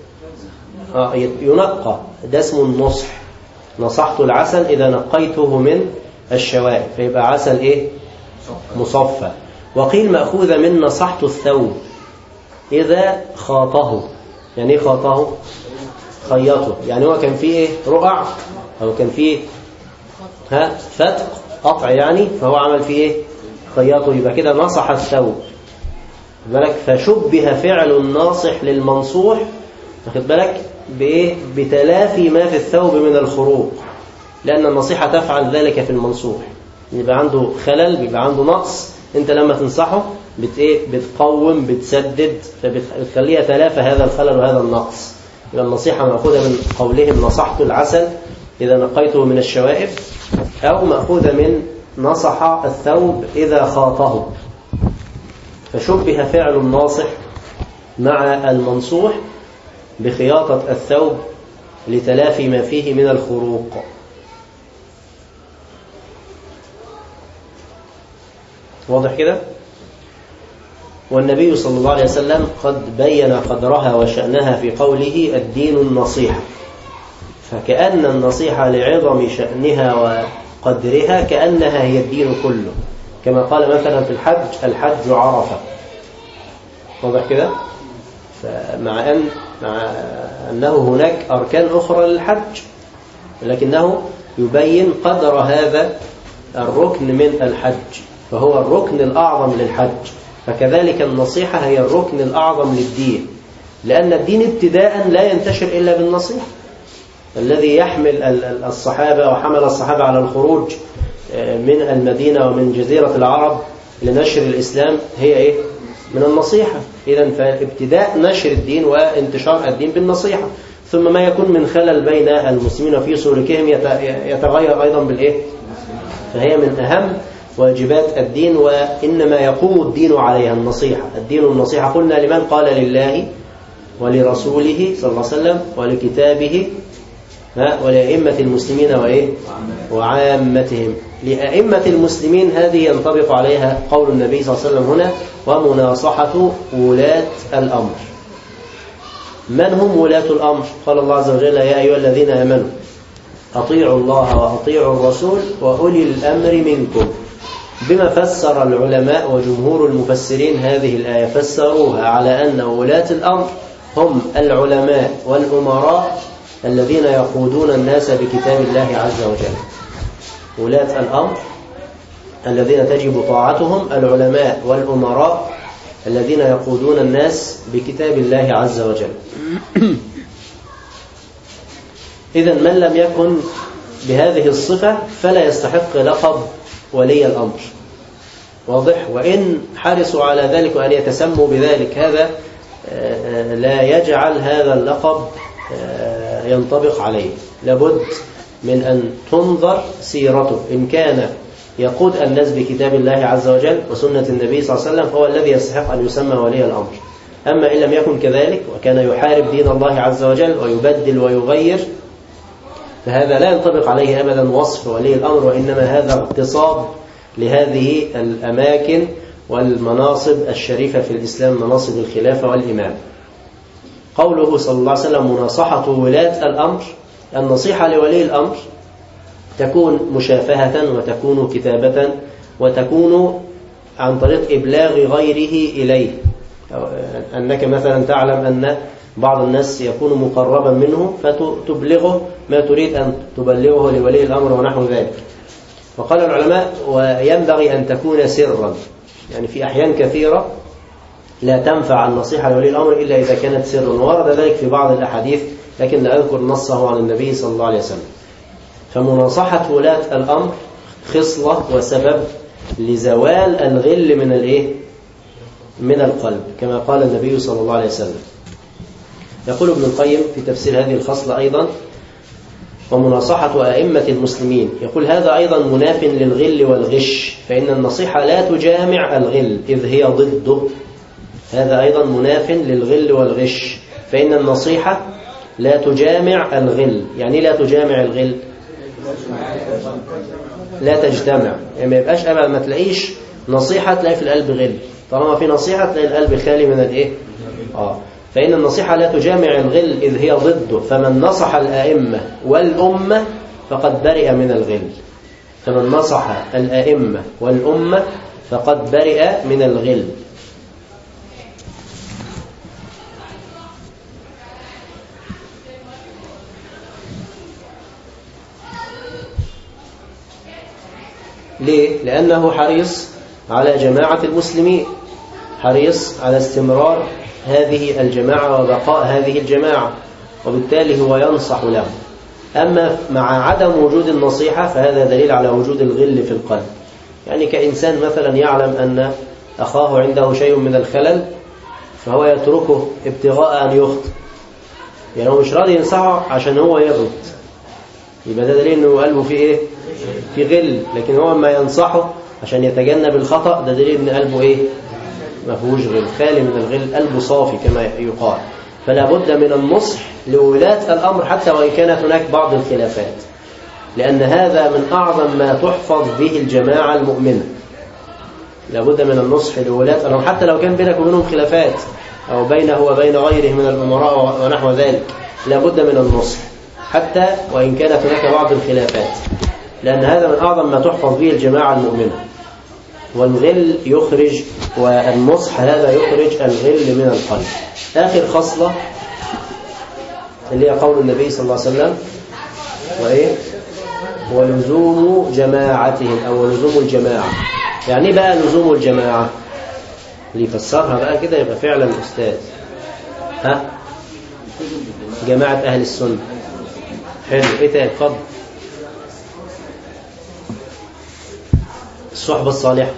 ينقى، ده اسمه النصح. نصحت العسل إذا نقيته من الشوائب، فيبقى عسل مصفى. وقيل مأخوذة من نصحت الثوب إذا خاطه. يعني ايه خاطه؟ خيطه، يعني هو كان فيه رقع أو كان فيه فتق قطع يعني، فهو عمل فيه خيطه، يبقى كده نصح الثوب. بالك فشبه فعل الناصح للمنصوح واخد بالك بتلافي ما في الثوب من الخروق، لأن النصيحة تفعل ذلك في المنصوح. يبقى عنده خلل، بيبقى عنده نقص، انت لما تنصحه بتقوم بتسدد، فبتخليه يتلافى هذا الخلل وهذا النقص. يبقى النصيحة مأخوذة من قولهم نصحت العسل إذا نقيته من الشوائب، أو مأخوذة من نصح الثوب إذا خاطه. فشبه فعل الناصح مع المنصوح بخياطة الثوب لتلافي ما فيه من الخروق. واضح كده؟ والنبي صلى الله عليه وسلم قد بين قدرها وشأنها في قوله الدين النصيحة، فكأن النصيحة لعظم شأنها وقدرها كأنها هي الدين كله، كما قال مثلا في الحج عرفة. واضح كده؟ فمع أنه هناك أركان أخرى للحج، لكنه يبين قدر هذا الركن من الحج، فهو الركن الأعظم للحج. فكذلك النصيحة هي الركن الأعظم للدين، لأن الدين ابتداء لا ينتشر إلا بالنصيحة. الذي يحمل الصحابة وحمل الصحابة على الخروج من المدينة ومن جزيرة العرب لنشر الإسلام هي من النصيحة. إذن فابتداء نشر الدين وانتشار الدين بالنصيحة، ثم ما يكون من خلل بين المسلمين في سلوكهم يتغير أيضا فهي من أهم واجبات الدين، وإنما يقوم الدين عليها النصيحة. الدين النصيحة قلنا لمن؟ قال لله ولرسوله صلى الله عليه وسلم ولكتابه ولأئمة المسلمين وعامتهم. لأئمة المسلمين هذه ينطبق عليها قول النبي صلى الله عليه وسلم هنا ومناصحة ولاة الأمر. من هم ولاة الأمر؟ قال الله عز وجل يا أيها الذين آمنوا أطيعوا الله وأطيعوا الرسول وأولي الأمر منكم. بما فسر العلماء وجمهور المفسرين هذه الآية؟ فسروها على أن ولاة الأمر هم العلماء والأمراء الذين يقودون الناس بكتاب الله عز وجل. ولاة الأمر الذين تجب طاعتهم العلماء والأمراء الذين يقودون الناس بكتاب الله عز وجل. إذن من لم يكن بهذه الصفة فلا يستحق لقب ولي الأمر. واضح؟ وإن حرصوا على ذلك وأن يتسموا بذلك، هذا لا يجعل هذا اللقب ينطبق عليه. لابد من أن تنظر سيرته، إن كان يقود الناس بكتاب الله عز وجل وسنة النبي صلى الله عليه وسلم فهو الذي يستحق أن يسمى ولي الأمر. أما إن لم يكن كذلك وكان يحارب دين الله عز وجل ويبدل ويغير، فهذا لا ينطبق عليه أبدا وصف ولي الأمر، وإنما هذا اغتصاب لهذه الأماكن والمناصب الشريفة في الإسلام، مناصب الخلافة والإمام. قوله صلى الله عليه وسلم مناصحة ولاة الأمر، النصيحة لولي الأمر تكون مشافهة وتكون كتابة وتكون عن طريق إبلاغ غيره إليه. أنك مثلا تعلم أن بعض الناس يكون مقربا منه فتبلغه ما تريد أن تبلغه لولي الأمر ونحو ذلك. وقال العلماء وينبغي أن تكون سرا، يعني في أحيان كثيرة لا تنفع النصيحة لولي الأمر إلا إذا كانت سرا، ورد ذلك في بعض الأحاديث لكن لا أذكر نصه عن النبي صلى الله عليه وسلم. فمناصحة ولاة الأمر خصلة وسبب لزوال الغل من القلب كما قال النبي صلى الله عليه وسلم. يقول ابن القيم في تفسير هذه الخصلة أيضا: ومناصحة أئمة المسلمين، يقول هذا أيضا مناف للغل والغش، فإن النصيحة لا تجامع الغل إذ هي ضده. هذا أيضا مناف للغل والغش، فإن النصيحة لا تجامع الغل. يعني لا تجامع الغل، لا تجتمع، يعني ما يبقاش أبدا ما تلاقيش نصيحة تلاقي في القلب غل، طالما في نصيحة تلاقي القلب خالي من فإن النصيحة لا تجامع الغل إذ هي ضده، فمن نصح الأئمة والأمة فقد برئ من الغل. فمن نصح الأئمة والأمة فقد برئ من الغل. ليه؟ لأنه حريص على جماعة المسلمين، حريص على استمرار هذه الجماعة وبقاء هذه الجماعة، وبالتالي هو ينصح له. أما مع عدم وجود النصيحة فهذا دليل على وجود الغل في القلب. يعني كإنسان مثلا يعلم أن أخاه عنده شيء من الخلل فهو يتركه ابتغاء أن يخطئ، يعني هو مش راضي ينصحه عشان هو يغلط، يبقى ده دليل أنه قلبه فيه في غل. لكن هو ما ينصحه عشان يتجنب الخطأ، ده دليل أن قلبه ما فيهوش غل، خالي من الغل، قلبه صافي كما يقال. فلا بد من النصح لولاة الأمر حتى وإن كانت هناك بعض الخلافات، لأن هذا من أعظم ما تحفظ به الجماعة المؤمنة. لا بد من النصح لولاة الأمر حتى لو كان بينك وبينهم خلافات أو بينه وبين غيره من الأمراء ونحو ذلك، لا بد من النصح حتى وإن كانت هناك بعض الخلافات، لأن هذا من أعظم ما تحفظ به الجماعة المؤمنة. والغل يخرج، والنصح هذا يخرج الغل من القلب. آخر خصلة اللي هي قول النبي صلى الله عليه وسلم ولزوم جماعتهم أو لزوم الجماعة. يعني بقى لزوم الجماعة اللي يفسرها بقى كده يبقى فعلا أستاذ. جماعة أهل السنة. حلو. تاني؟ اتفضل. الصحبة الصالحة.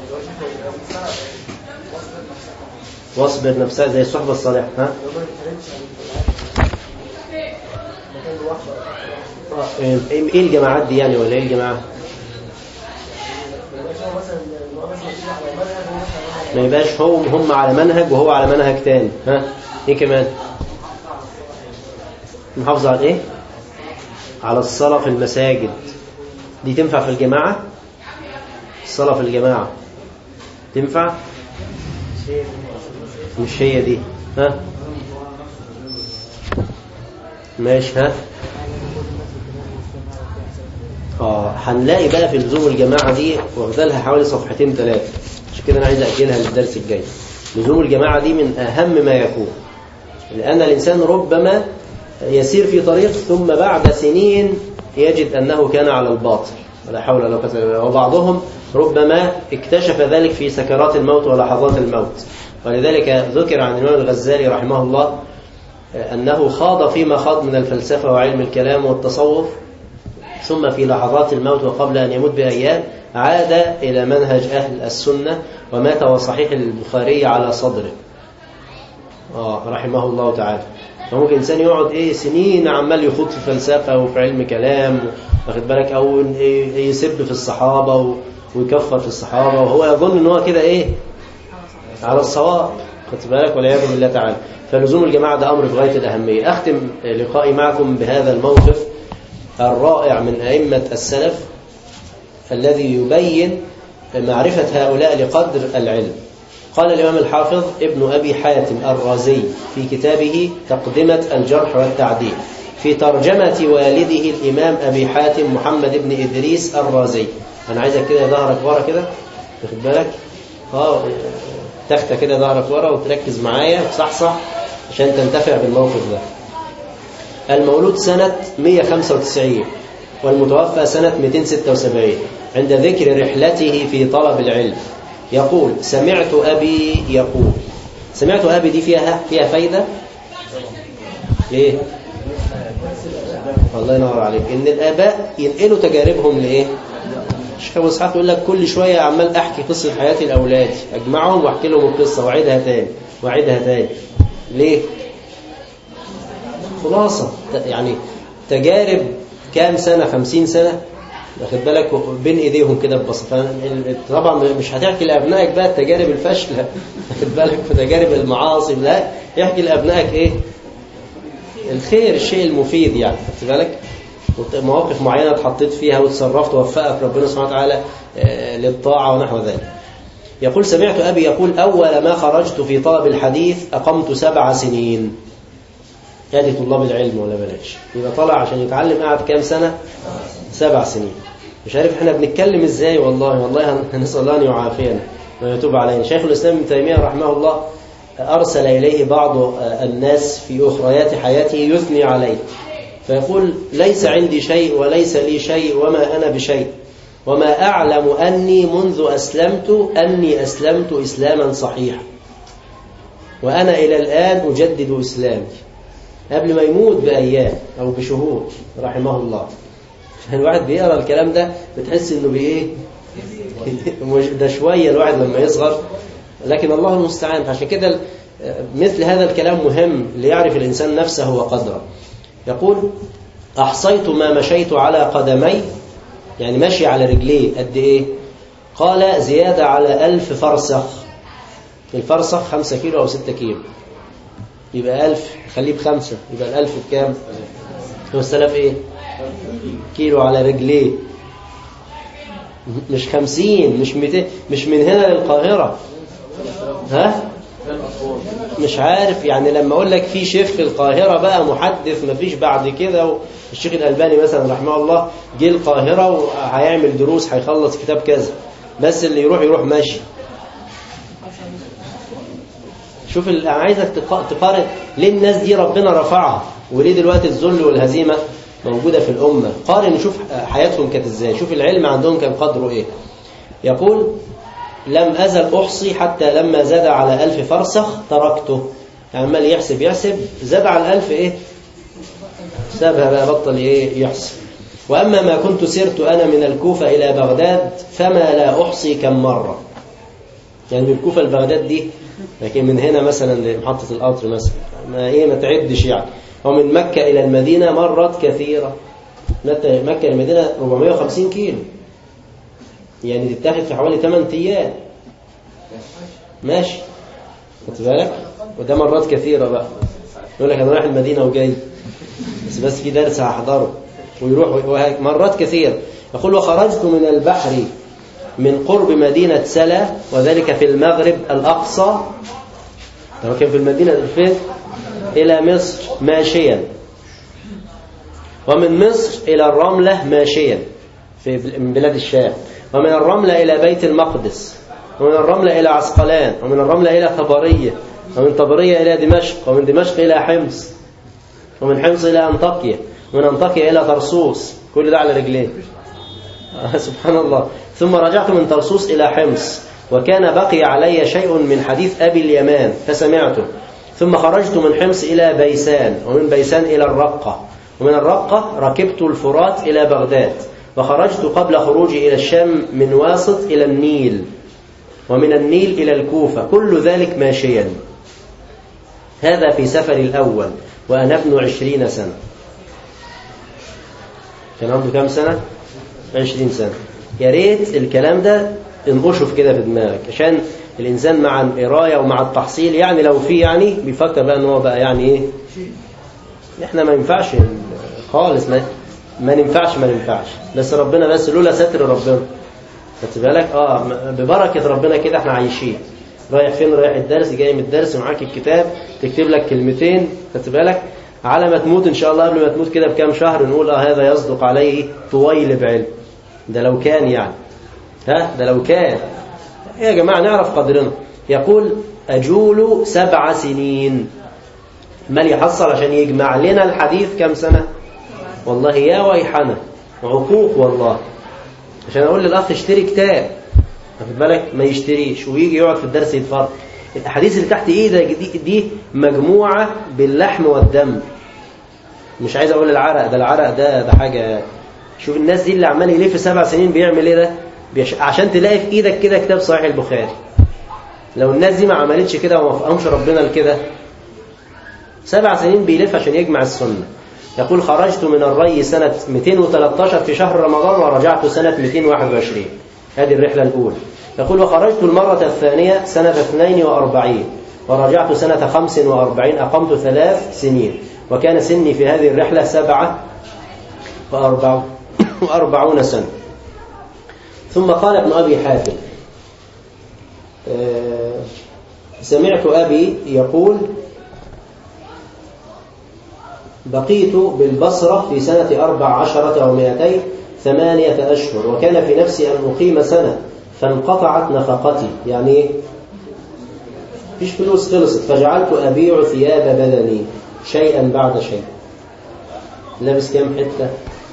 واصبر نفسك زي الصحبة الصالحة. ايه الجماعات دي يعني، ولا ايه الجماعة؟ ما يبقاش هم على منهج وهو على منهج تاني. ايه كمان؟ محافظة على ايه؟ على الصلاة في المساجد. دي تنفع في الجماعة؟ الصلاة في الجماعة تنفع؟ مش هي دي. ماشي. هنلاقي بقى في لزوم الجماعة دي واخدالها حوالي صفحتين 3، عشان كده أنا عايز أجلها للدرس الجاي. لزوم الجماعة دي من أهم ما يكون، لأن الإنسان ربما يسير في طريق ثم بعد سنين يجد أنه كان على الباطل، ولا حول ولا قوة إلا بالله. وبعضهم ربما اكتشف ذلك في سكرات الموت ولحظات الموت. ولذلك ذكر عن الإمام الغزالي رحمه الله أنه خاض فيما خاض من الفلسفة وعلم الكلام والتصوف، ثم في لحظات الموت وقبل أن يموت بأيام عاد إلى منهج أهل السنة، ومات وصحيح البخاري على صدره رحمه الله تعالى. فممكن إنسان يقعد سنين عمال يخوض في فلسفة وفي علم كلام، واخد بالك، أو يسب في الصحابة ويكفر في الصحابة وهو يظن أنه هو كده على الصواب، خدت بالك، والعياذ بالله تعالى. فلزوم الجماعة ده أمر في غاية الأهمية. أختم لقائي معكم بهذا الموقف الرائع من أئمة السلف الذي يبين معرفة هؤلاء لقدر العلم. قال الإمام الحافظ ابن أبي حاتم الرازي في كتابه تقدمة الجرح والتعديل في ترجمة والده الإمام أبي حاتم محمد بن إدريس الرازي. أنا عايزك كده ظهرك ورا كده، تاخد بالك، تختة كده ظهرك ورا وتركز معايا وصحصح عشان تنتفع بالموقف ده. المولود سنة 195 والمتوفى سنة 276. عند ذكر رحلته في طلب العلم يقول سمعت أبي يقول. سمعت أبي دي فيها فايدة. ليه؟ الله ينور عليك. إن الآباء ينقلوا تجاربهم لإيه؟ الشيخ أبو إسحاق يقول لك كل شوية عمال أحكي قصة حياتي لأولادي، أجمعهم وأحكي لهم القصة وأعيدها تاني وأعيدها تاني. ليه؟ خلاصة يعني تجارب كام سنة، 50 سنة واخد بالك بين ايديهم كده ببساطه. طبعا مش هتحكي لابنائك بقى التجارب الفاشله واخد بالك وتجارب المعاصي، لا يحكي لابنائك ايه؟ الخير، الشيء المفيد يعني واخد بالك، مواقف معينه اتحطيت فيها وتصرفت ووفقك ربنا سبحانه وتعالى للطاعه ونحو ذلك. يقول سمعت ابي يقول اول ما خرجت في طلب الحديث اقمت 7 سنين. يعني طلاب العلم ولا بلاش، يبقى طلع عشان يتعلم قعد كام سنة؟ 7 سنين. مش عارف احنا بنتكلم ازاي، والله نسأل الله أن يعافينا ويتوب علينا. شيخ الإسلام ابن تيمية رحمه الله أرسل إليه بعض الناس في أخريات حياته يثني عليه فيقول ليس عندي شيء وليس لي شيء وما أنا بشيء وما أعلم أني منذ أني أسلمت إسلاما صحيحا وأنا إلى الآن أجدد إسلامي. قبل ما يموت بأيام أو بشهور رحمه الله. الواحد بيقرأ الكلام ده بتحس إنه بإيه ده شوية الواحد لما يصغر، لكن الله المستعان. عشان كده مثل هذا الكلام مهم ليعرف الإنسان نفسه وقدره. يقول أحصيت ما مشيت على قدمي، يعني ماشي على رجليه قد إيه؟ قال زيادة على 1000 فرسخ. الفرسخ 5 كيلو أو 6 كيلو، يبقى 1000 خليه ب5، يبقى 1000 بكام؟ 5000 إيه؟ كيلو على رجليه. مش 50 مش 200 مش من هنا للقاهرة. ها؟ مش عارف يعني لما أقول لك في شيخ في القاهرة بقى محدث مفيش بعد كده، الشيخ الألباني مثلا رحمه الله جه القاهرة وهيعمل دروس هيخلص كتاب كذا، بس اللي يروح ماشي. شوف أنا عايزك تقارن ليه الناس دي ربنا رفعها وليه دلوقتي الذل والهزيمة موجودة في الأمة. قارن شوف حياتهم كانت ازاي، شوف العلم عندهم كان قدره ايه. يقول لم أزل أحصي حتى لما زاد على 1000 فرسخ تركته. عمال يحسب زاد على 1000 ايه؟ سابها بقى، بطل ايه يحسب. وأما ما كنت سرت أنا من الكوفة إلى بغداد فما لا أحصي كم مرة. يعني الكوفة لبغداد دي، لكن من هنا مثلا لمحطة القطر مثلا ما تعدش يعني. ومن مكة إلى المدينة مرات كثيرة. مكة إلى المدينة 450 كيلو، يعني تتاخد في حوالي 8 أيام ماشي، خدت بالك؟ وده مرات كثيرة بقى. يقول لك أنا رايح المدينة وجاي بس في درس هحضره، ويروح مرات كثيرة. يقول وخرجت من البحر من قرب مدينة سلا وذلك في المغرب الأقصى، كان في المدينة الفين إلى مصر ماشيا، ومن مصر إلى الرملة ماشيا من بلاد الشام، ومن الرملة إلى بيت المقدس، ومن الرملة إلى عسقلان، ومن الرملة إلى طبرية، ومن طبرية إلى دمشق، ومن دمشق إلى حمص، ومن حمص إلى أنطاكيا، ومن أنطاكيا إلى طرسوس. كل ده على رجلين سبحان الله. ثم رجعت من طرسوس إلى حمص، وكان بقي علي شيء من حديث أبي اليمان فسمعته. ثم خرجت من حمص إلى بيسان، ومن بيسان إلى الرقة، ومن الرقة ركبت الفرات إلى بغداد، وخرجت قبل خروجي إلى الشام من واسط إلى النيل، ومن النيل إلى الكوفة، كل ذلك ماشيا. هذا في سفر الأول وأنا ابن 20 سنة. كان عنده كم سنة؟ 20 سنة. يا ريت الكلام ده انقشه كده في دماغك، عشان الإنسان مع القراية ومع التحصيل يعني لو في يعني بيفكر بقى ان هو بقى يعني ايه، احنا ما ينفعش خالص، ما ننفعش بس ربنا، بس لولا ستر ربنا خدت بالك. ببركة ربنا كده احنا عايشين. رايح فين؟ رايح الدرس، جاي من الدرس معاك الكتاب، تكتب لك كلمتين خدت بالك، على ما تموت ان شاء الله قبل ما تموت كده بكام شهر نقول هذا يصدق عليه طويل بعلم. ده لو كان يعني ده لو كان يا جماعة نعرف قدرنا. يقول أجول 7 سنين. ما يحصل عشان يجمع لنا الحديث كم سنة؟ والله يا ويحنا عقوق والله. عشان أقول للأخ اشتري كتاب واخد بالك ما يشتريش ويجي يقعد في الدرس يتفرج. الأحاديث اللي تحت إيدك دي مجموعة باللحم والدم. مش عايز أقول العرق ده، العرق ده حاجة. شوف الناس دي اللي عمال يلف 7 سنين بيعمل إيه ده؟ عشان تلاقي في إيدك كده كتاب صحيح البخاري. لو الناس دي ما عملتش كده وما فهمش ربنا لكده 7 سنين بيلف عشان يجمع السنة. يقول خرجت من الري سنة 213 في شهر رمضان ورجعت سنة 221. هذه الرحلة الأولى. يقول وخرجت المرة الثانية سنة 42 ورجعت سنة 45. أقمت 3 سنين وكان سني في هذه الرحلة 47 سنة. ثم قال ابن أبي حاتم سمعت أبي يقول بقيت بالبصرة في سنة 14 و200 8 أشهر وكان في نفسي أن أقيم سنة فانقطعت نفقتي. يعني فيش فلوس خلصت فجعلت أبيع ثياب بدني شيئا بعد شيء. لابس كام حتة؟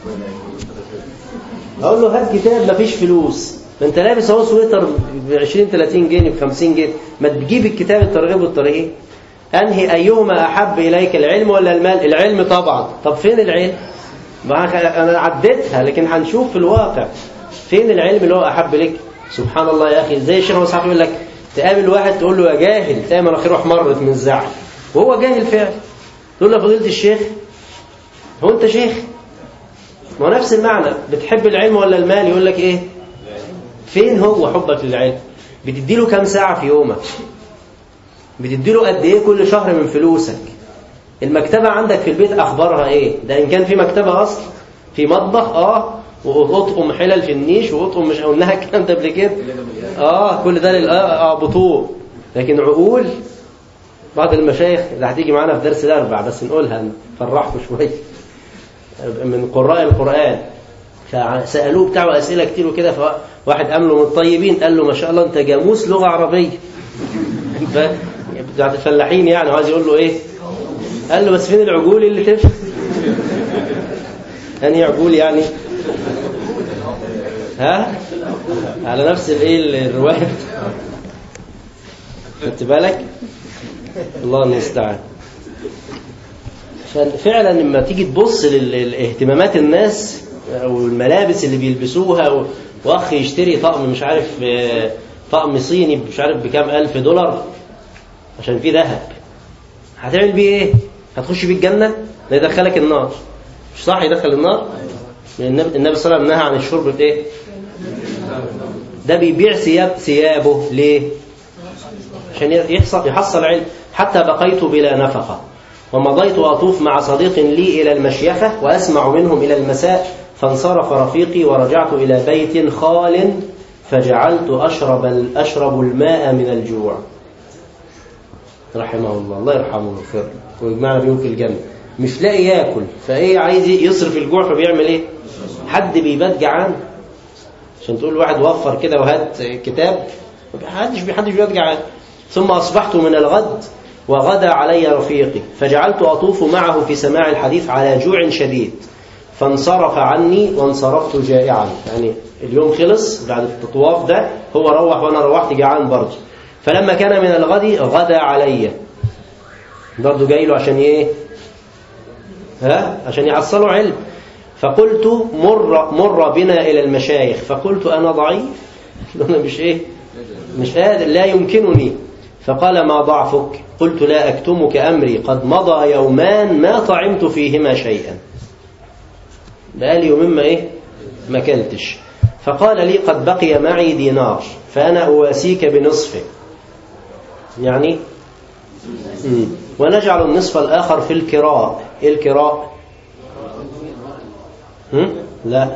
أقول له هات كتاب. ما فيش فلوس. ما أنت لابس اهو سويتر ب20-30 جنيه ب50 جنيه. ما تجيب الكتاب الترغيب والترهيب. أنهي أيهما أحب إليك العلم ولا المال؟ العلم طبعا. طب فين العلم؟ أنا عديتها لكن هنشوف في الواقع فين العلم اللي هو أحب لك. سبحان الله يا أخي. زي الشيخ مصعب يقول لك تقابل واحد تقول له يا جاهل تلاقي مناخيره احمرت من الزعل وهو جاهل فعلا. تقول له فضيلة الشيخ هو أنت شيخ؟ ما هو نفس المعنى. بتحب العلم ولا المال؟ يقول لك إيه؟ فين هو حبك للعلم؟ بتديله كم ساعة في يومك؟ بتديله قد إيه كل شهر من فلوسك؟ المكتبة عندك في البيت أخبارها إيه؟ ده إن كان في مكتبة أصل في مطبخ وأطقم حلل في النيش وأطقم مش قلناها الكلام ده قبل كده كل ده بطوق. لكن عقول بعض المشايخ اللي هتيجي معانا في درس الأربع بس نقولها نفرحكم شوية من قراء القرآن سألوه بتاعه أسئلة كتير وكده. فواحد أمله من الطيبين قال له ما شاء الله أنت جاموس لغة عربية بتاعت الفلاحين يعني. وعايز يقول له إيه؟ قال له بس فين العقول اللي تفهم؟ أنهي عقول يعني؟ على نفس الرواية. خدت بالك؟ الله المستعان. فعلا لما تيجي تبص لاهتمامات الناس والملابس اللي بيلبسوها واخ يشتري طقم مش عارف طقم صيني مش عارف بكام $1000 عشان فيه ذهب، هتعمل بيه ايه؟ هتخش بيه الجنة؟ ده يدخلك النار. مش صح يدخل النار؟ النبي صلى الله عليه وسلم نهى عن الشرب بايه؟ ده بيبيع ثيابه ليه؟ عشان يحصل علم. حتى بقيت بلا نفقة ومضيت أطوف مع صديق لي إلى المشيخة وأسمع منهم إلى المساء فانصرف رفيقي ورجعت إلى بيت خال فجعلت أشرب الماء من الجوع. رحمه الله يرحمه ويغفر ويجمعنا بيهم في الجنة. مش لاقي ياكل فايه عايز يصرف الجوع فبيعمل ايه؟ حد بيبات جعان عشان تقول واحد وفر كده وهات كتاب؟ محدش بيبات جعان. ثم أصبحت من الغد وغدا علي رفيقي فجعلت أطوف معه في سماع الحديث على جوع شديد فانصرف عني وانصرفت جائعا. يعني اليوم خلص بعد الطواف ده هو روح وأنا روحت جعان برضه. فلما كان من الغد غدا علي برضه جاي له عشان ايه؟ عشان يحصلوا علم. فقلت مر بنا إلى المشايخ فقلت أنا ضعيف أنا مش قادر لا يمكنني. فقال ما ضعفك؟ قلت لا أكتمك أمري قد مضى يومان ما طعمت فيهما شيئا. بقالي يومين ما كلتش. فقال لي قد بقي معي دينار فأنا أواسيك بنصفه يعني ونجعل النصف الآخر في الكراء. إيه الكراء؟ لا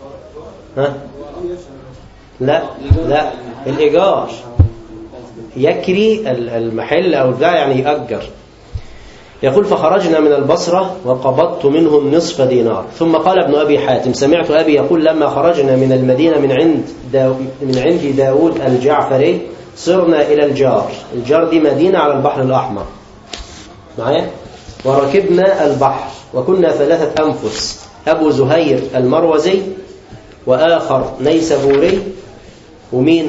لا الإيجار. يكري المحل أو البيع يعني يأجر. يقول فخرجنا من البصرة وقبضت منه النصف دينار. ثم قال ابن أبي حاتم سمعت أبي يقول لما خرجنا من المدينة من عند داود الجعفري صرنا إلى الجار دي مدينة على البحر الأحمر معايا. وركبنا البحر وكنا 3 أنفس أبو زهير المروزي وآخر نيسابوري، ومين؟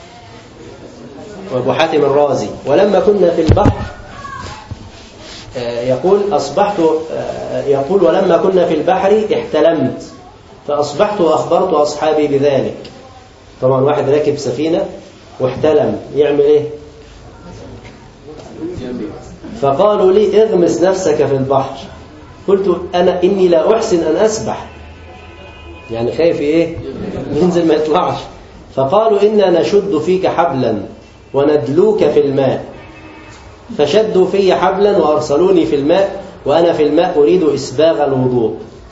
وأبو حاتم الرازي. ولما كنا في البحر يقول ولما كنا في البحر احتلمت فأصبحت وأخبرت أصحابي بذلك. طبعا واحد راكب سفينة واحتلم يعمل إيه؟ فقالوا لي اغمس نفسك في البحر. قلت أنا إني لا أحسن أن أسبح، يعني خايف إيه؟ ينزل ما يطلعش. فقالوا إنا نشد فيك حبلا وندلوك في الماء. فشدوا في حبلا وأرسلوني في الماء، وأنا في الماء أريد إسباغ الوضوء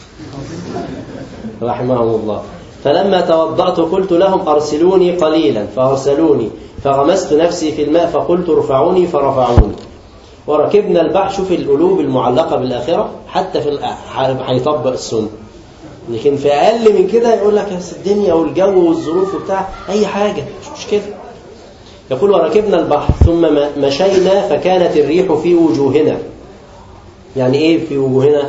رحمهم الله. فلما توضأت قلت لهم أرسلوني قليلا، فأرسلوني فغمست نفسي في الماء فقلت ارفعوني فرفعوني. وركبنا البحر. شوف القلوب المعلقة بالآخرة حتى في هيطبق السنة، لكن في أقل من كده يقول لك الدنيا والجو والظروف وبتاع أي حاجة مش مشكلة. يقول وركبنا البحر ثم مشينا فكانت الريح في وجوهنا. يعني إيه في وجوهنا؟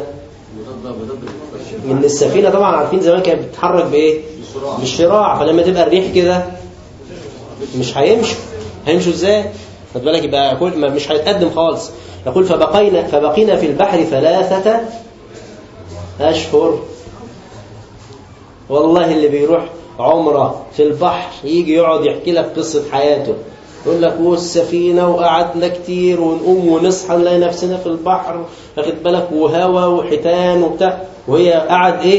من السفينة طبعا عارفين زمان كانت بتتحرك بإيه؟ بالشراع. فلما تبقى الريح كده مش هيمشوا إزاي؟ خد بالك يبقى مش هيتقدم خالص. يقول فبقينا في البحر 3 أشهر. والله اللي بيروح عمره في البحر يجي يقعد يحكي لك قصة حياته، يقول لك والسفينة وقعدنا كتير ونقوم ونصحى نلاقي نفسنا في البحر، واخد بالك، وهوا وحيتان وبتاع، وهي قعد ايه؟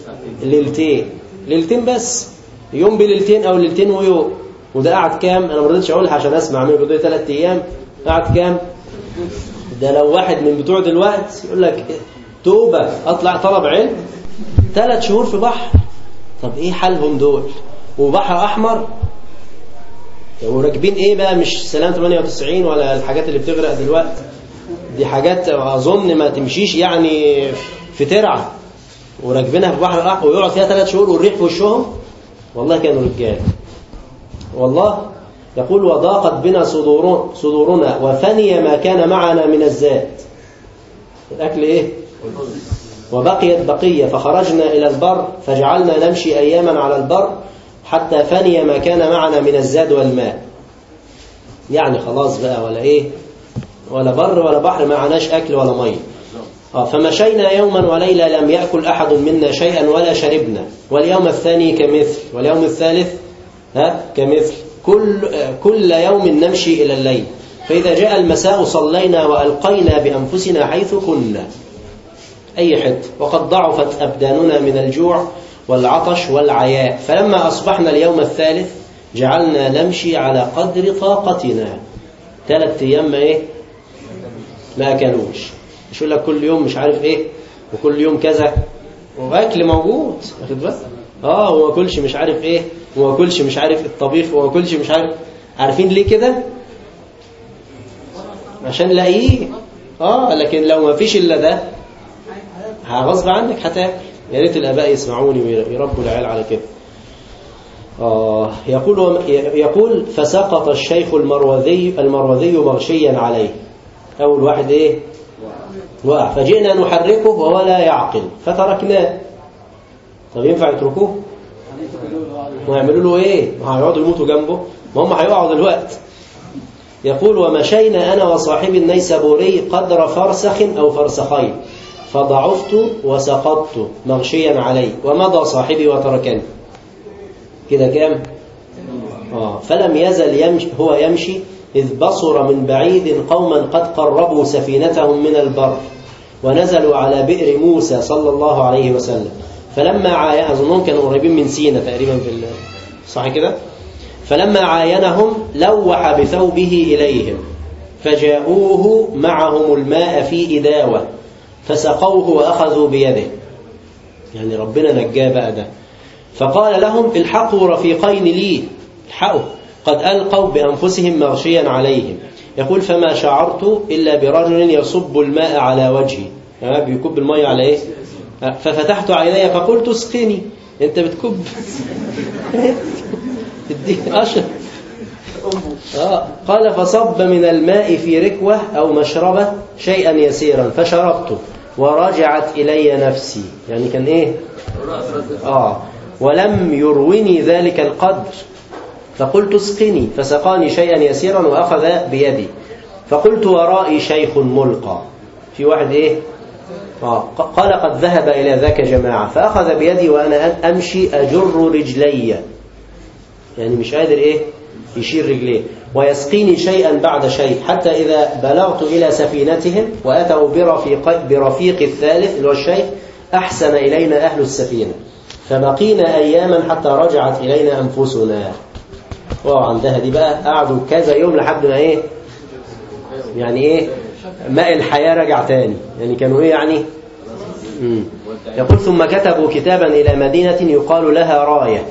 ليلتين بس، يوم بليلتين او ليلتين ويوم. وده قعد كام؟ انا ما رضيتش اقولها عشان اسمع منه. ده 3 ايام قعد كام؟ ده لو واحد من بتوع دلوقتي يقول لك توبة اطلع طلب علم 3 شهور في بحر. طب ايه حالهم دول؟ وبحر احمر وراكبين ايه بقى؟ مش سلام 98 ولا الحاجات اللي بتغرق دلوقتي، دي حاجات اظن ما تمشيش يعني في ترعه، وراكبينها في بحر الاحمر ويقعد فيها 3 شهور والريح في وشهم. والله كانوا رجال والله. يقول وضاقت بنا صدورنا وفني ما كان معنا من الزاد. الاكل ايه؟ وبقيت بقية. فخرجنا إلى البر فجعلنا نمشي أياما على البر حتى فني ما كان معنا من الزاد والماء. يعني خلاص بقى ولا إيه؟ ولا بر ولا بحر، ما عناش أكل ولا مية. فمشينا يوما وليلة لم يأكل أحد منا شيئا ولا شربنا. واليوم الثاني كمثل، واليوم الثالث كمثل. كل يوم نمشي إلى الليل. فإذا جاء المساء صلينا وألقينا بأنفسنا حيث كنا، أي حد، وقد ضعفت أبداننا من الجوع والعطش والعياء. فلما أصبحنا اليوم الثالث جعلنا نمشي على قدر طاقتنا. 3 أيام ما أكلوش. مش يقول لك كل يوم مش عارف إيه وكل يوم كذا، وأكل موجود واخد بالك. وما كلش مش عارف إيه وما كلش مش عارف الطبيخ وما كلش مش عارف. عارفين ليه كده؟ عشان لاقيه. لكن لو ما فيش إلا ده غصب عنك هتاكل. يا ريت الآباء يسمعوني ويربوا العيال على كده. يقول فسقط الشيخ المروذي مغشيا عليه. أول واحد وقع. فجئنا نحركه وهو لا يعقل فتركناه. طب ينفع يتركوه؟ ويعملوا له ايه؟ ما هيقعدوا يموتوا جنبه؟ ما هم هيقعوا دلوقتي. يقول ومشينا أنا وصاحبي النيسابوري قدر فرسخ أو فرسخين فضعفت وسقطت مغشيا علي ومضى صاحبي وتركني. كده كام؟ فلم يزل يمشي إذ بصر من بعيد قوما قد قربوا سفينتهم من البر ونزلوا على بئر موسى صلى الله عليه وسلم. فلما أظنهم كانوا قريبين من سينا تقريبا صح كده؟ فلما عاينهم لوح بثوبه إليهم فجاءوه معهم الماء في إداوة فسقوه وأخذوا بيده. يعني ربنا نجاه بقى ده. فقال لهم الحقوا رفيقين لي، الحقوا قد ألقوا بأنفسهم مغشيا عليهم. يقول فما شعرت إلا برجل يصب الماء على وجهي، بيكب الماء على إيه؟ ففتحت عيني فقلت اسقني. أنت بتكب تديك أشرب. قال فصب من الماء في ركوة أو مشربة شيئا يسيرا فشربته ورجعت إلي نفسي. يعني كان ولم يروني ذلك القدر، فقلت اسقني، فسقاني شيئا يسيرا وأخذ بيدي، فقلت ورائي شيخ ملقى، في واحد إيه؟ قال قد ذهب إلى ذاك جماعة، فأخذ بيدي وأنا أمشي أجر رجلي، يعني مش قادر إيه؟ يشير رجليه، ويسقيني شيئا بعد شيء، حتى إذا بلغت إلى سفينتهم وأتوا برفيق الثالث اللي هو الشيخ، أحسن إلينا أهل السفينة، فبقينا أياما حتى رجعت إلينا أنفسنا. عندها دي بقى قعدوا كذا يوم لحد ما إيه؟ يعني إيه؟ ماء الحياة رجع تاني، يعني كانوا إيه يعني؟ يقول ثم كتبوا كتابا إلى مدينة يقال لها راية،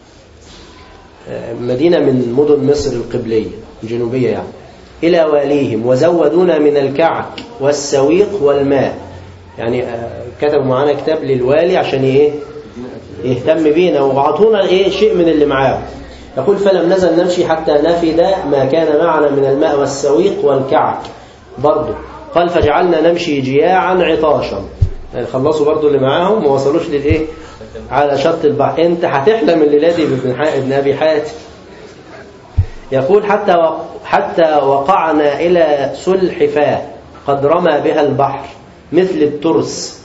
مدينة من مدن مصر القبلية الجنوبية يعني، إلى واليهم، وزودونا من الكعك والسويق والماء، يعني كتبوا معنا كتاب للوالي عشان إيه؟ يهتم بينا، وعطونا إيه؟ شيء من اللي معاه. يقول فلم نزل نمشي حتى نفد ما كان معنا من الماء والسويق والكعك برضو. قال فجعلنا نمشي جياعا عطاشا، يعني خلصوا برضو اللي معاهم ما وصلوش للإيه؟ على شط البحر. انت هتحلم الليلة دي بابن أبي حاتم. يقول حتى وقعنا إلى سلحفاة قد رمى بها البحر مثل الترس،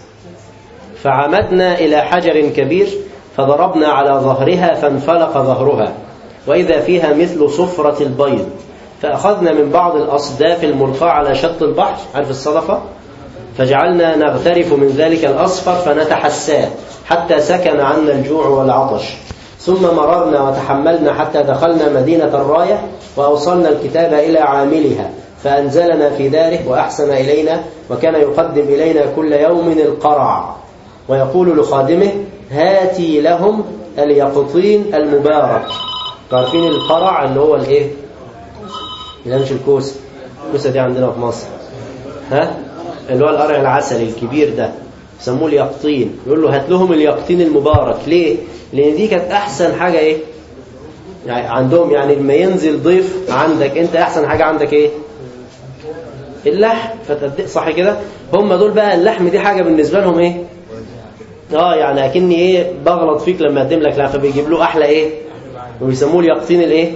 فعمدنا إلى حجر كبير فضربنا على ظهرها فانفلق ظهرها، وإذا فيها مثل صفرة البيض، فأخذنا من بعض الأصداف الملقاة على شط البحر، عارف الصدفة، فجعلنا نغترف من ذلك الأصفر فنتحساه حتى سكن عنا الجوع والعطش، ثم مررنا وتحملنا حتى دخلنا مدينة الراية، وأوصلنا الكتاب إلى عاملها فأنزلنا في داره وأحسن إلينا، وكان يقدم إلينا كل يوم القرع، ويقول لخادمه هاتي لهم اليقطين المبارك. عارفين القرع اللي هو الايه؟ لا مش الكوسة، الكوسة دي عندنا في مصر، اللي هو القرع العسلي الكبير ده سموه اليقطين. يقول له هات لهم اليقطين المبارك. ليه؟ لأن دي كانت أحسن حاجة إيه؟ يعني عندهم، يعني لما ينزل ضيف عندك أنت أحسن حاجة عندك إيه؟ اللحم. صح كده؟ هم دول بقى اللحم دي حاجة بالنسبة لهم إيه؟ يعني أكني إيه بغلط فيك لما أقدم لك لحم، فبيجيب له أحلى إيه؟ ويسموه اليقطين الإيه؟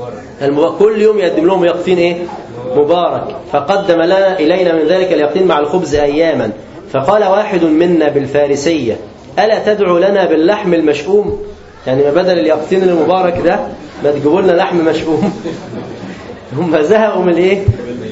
كل يوم يقدم لهم يقطين إيه؟ مبارك. فقدم لنا إلينا من ذلك اليقطين مع الخبز أياما. فقال واحد منا بالفارسية ألا تدعو لنا باللحم المشؤوم؟ يعني ما بدل اليقطين المبارك ده ما تجيبوا لنا لحم مشؤوم. هم زهقوا من الايه؟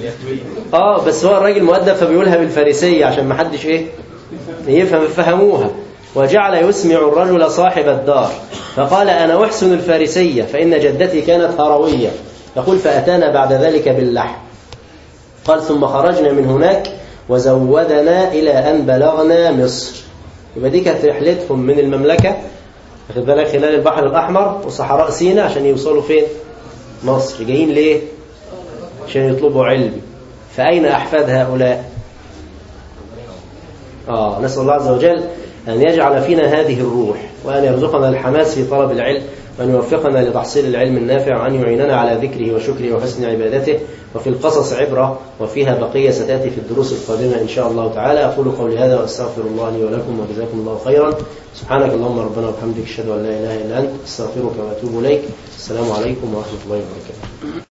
بس هو الراجل مؤدب فبيقولها بالفارسية عشان ما حدش ايه يفهم، فهموها. وجعل يسمع الرجل صاحب الدار فقال أنا أحسن الفارسية فإن جدتي كانت هروية. يقول فأتانا بعد ذلك باللحم. قال ثم خرجنا من هناك وزودنا إلى أن بلغنا مصر. يبقى دي كانت رحلتهم من المملكة، واخد بالك، خلال البحر الأحمر وصحراء سيناء عشان يوصلوا فين؟ مصر. جايين ليه؟ عشان يطلبوا علم. فأين أحفاد هؤلاء؟ نسأل الله عز وجل أن يجعل فينا هذه الروح، وأن يرزقنا الحماس في طلب العلم، وأن يوفقنا لتحصيل العلم النافع، وأن يعيننا على ذكره وشكره وحسن عبادته. وفي القصص عبرة وفيها بقية ستأتي في الدروس القادمة إن شاء الله تعالى. أقول قولي هذا وأستغفر الله لي ولكم وجزاكم الله خيرا. سبحانك اللهم ربنا وبحمدك أشهد أن لا إله إلا أنت أستغفرك وأتوب إليك. السلام عليكم ورحمة الله وبركاته.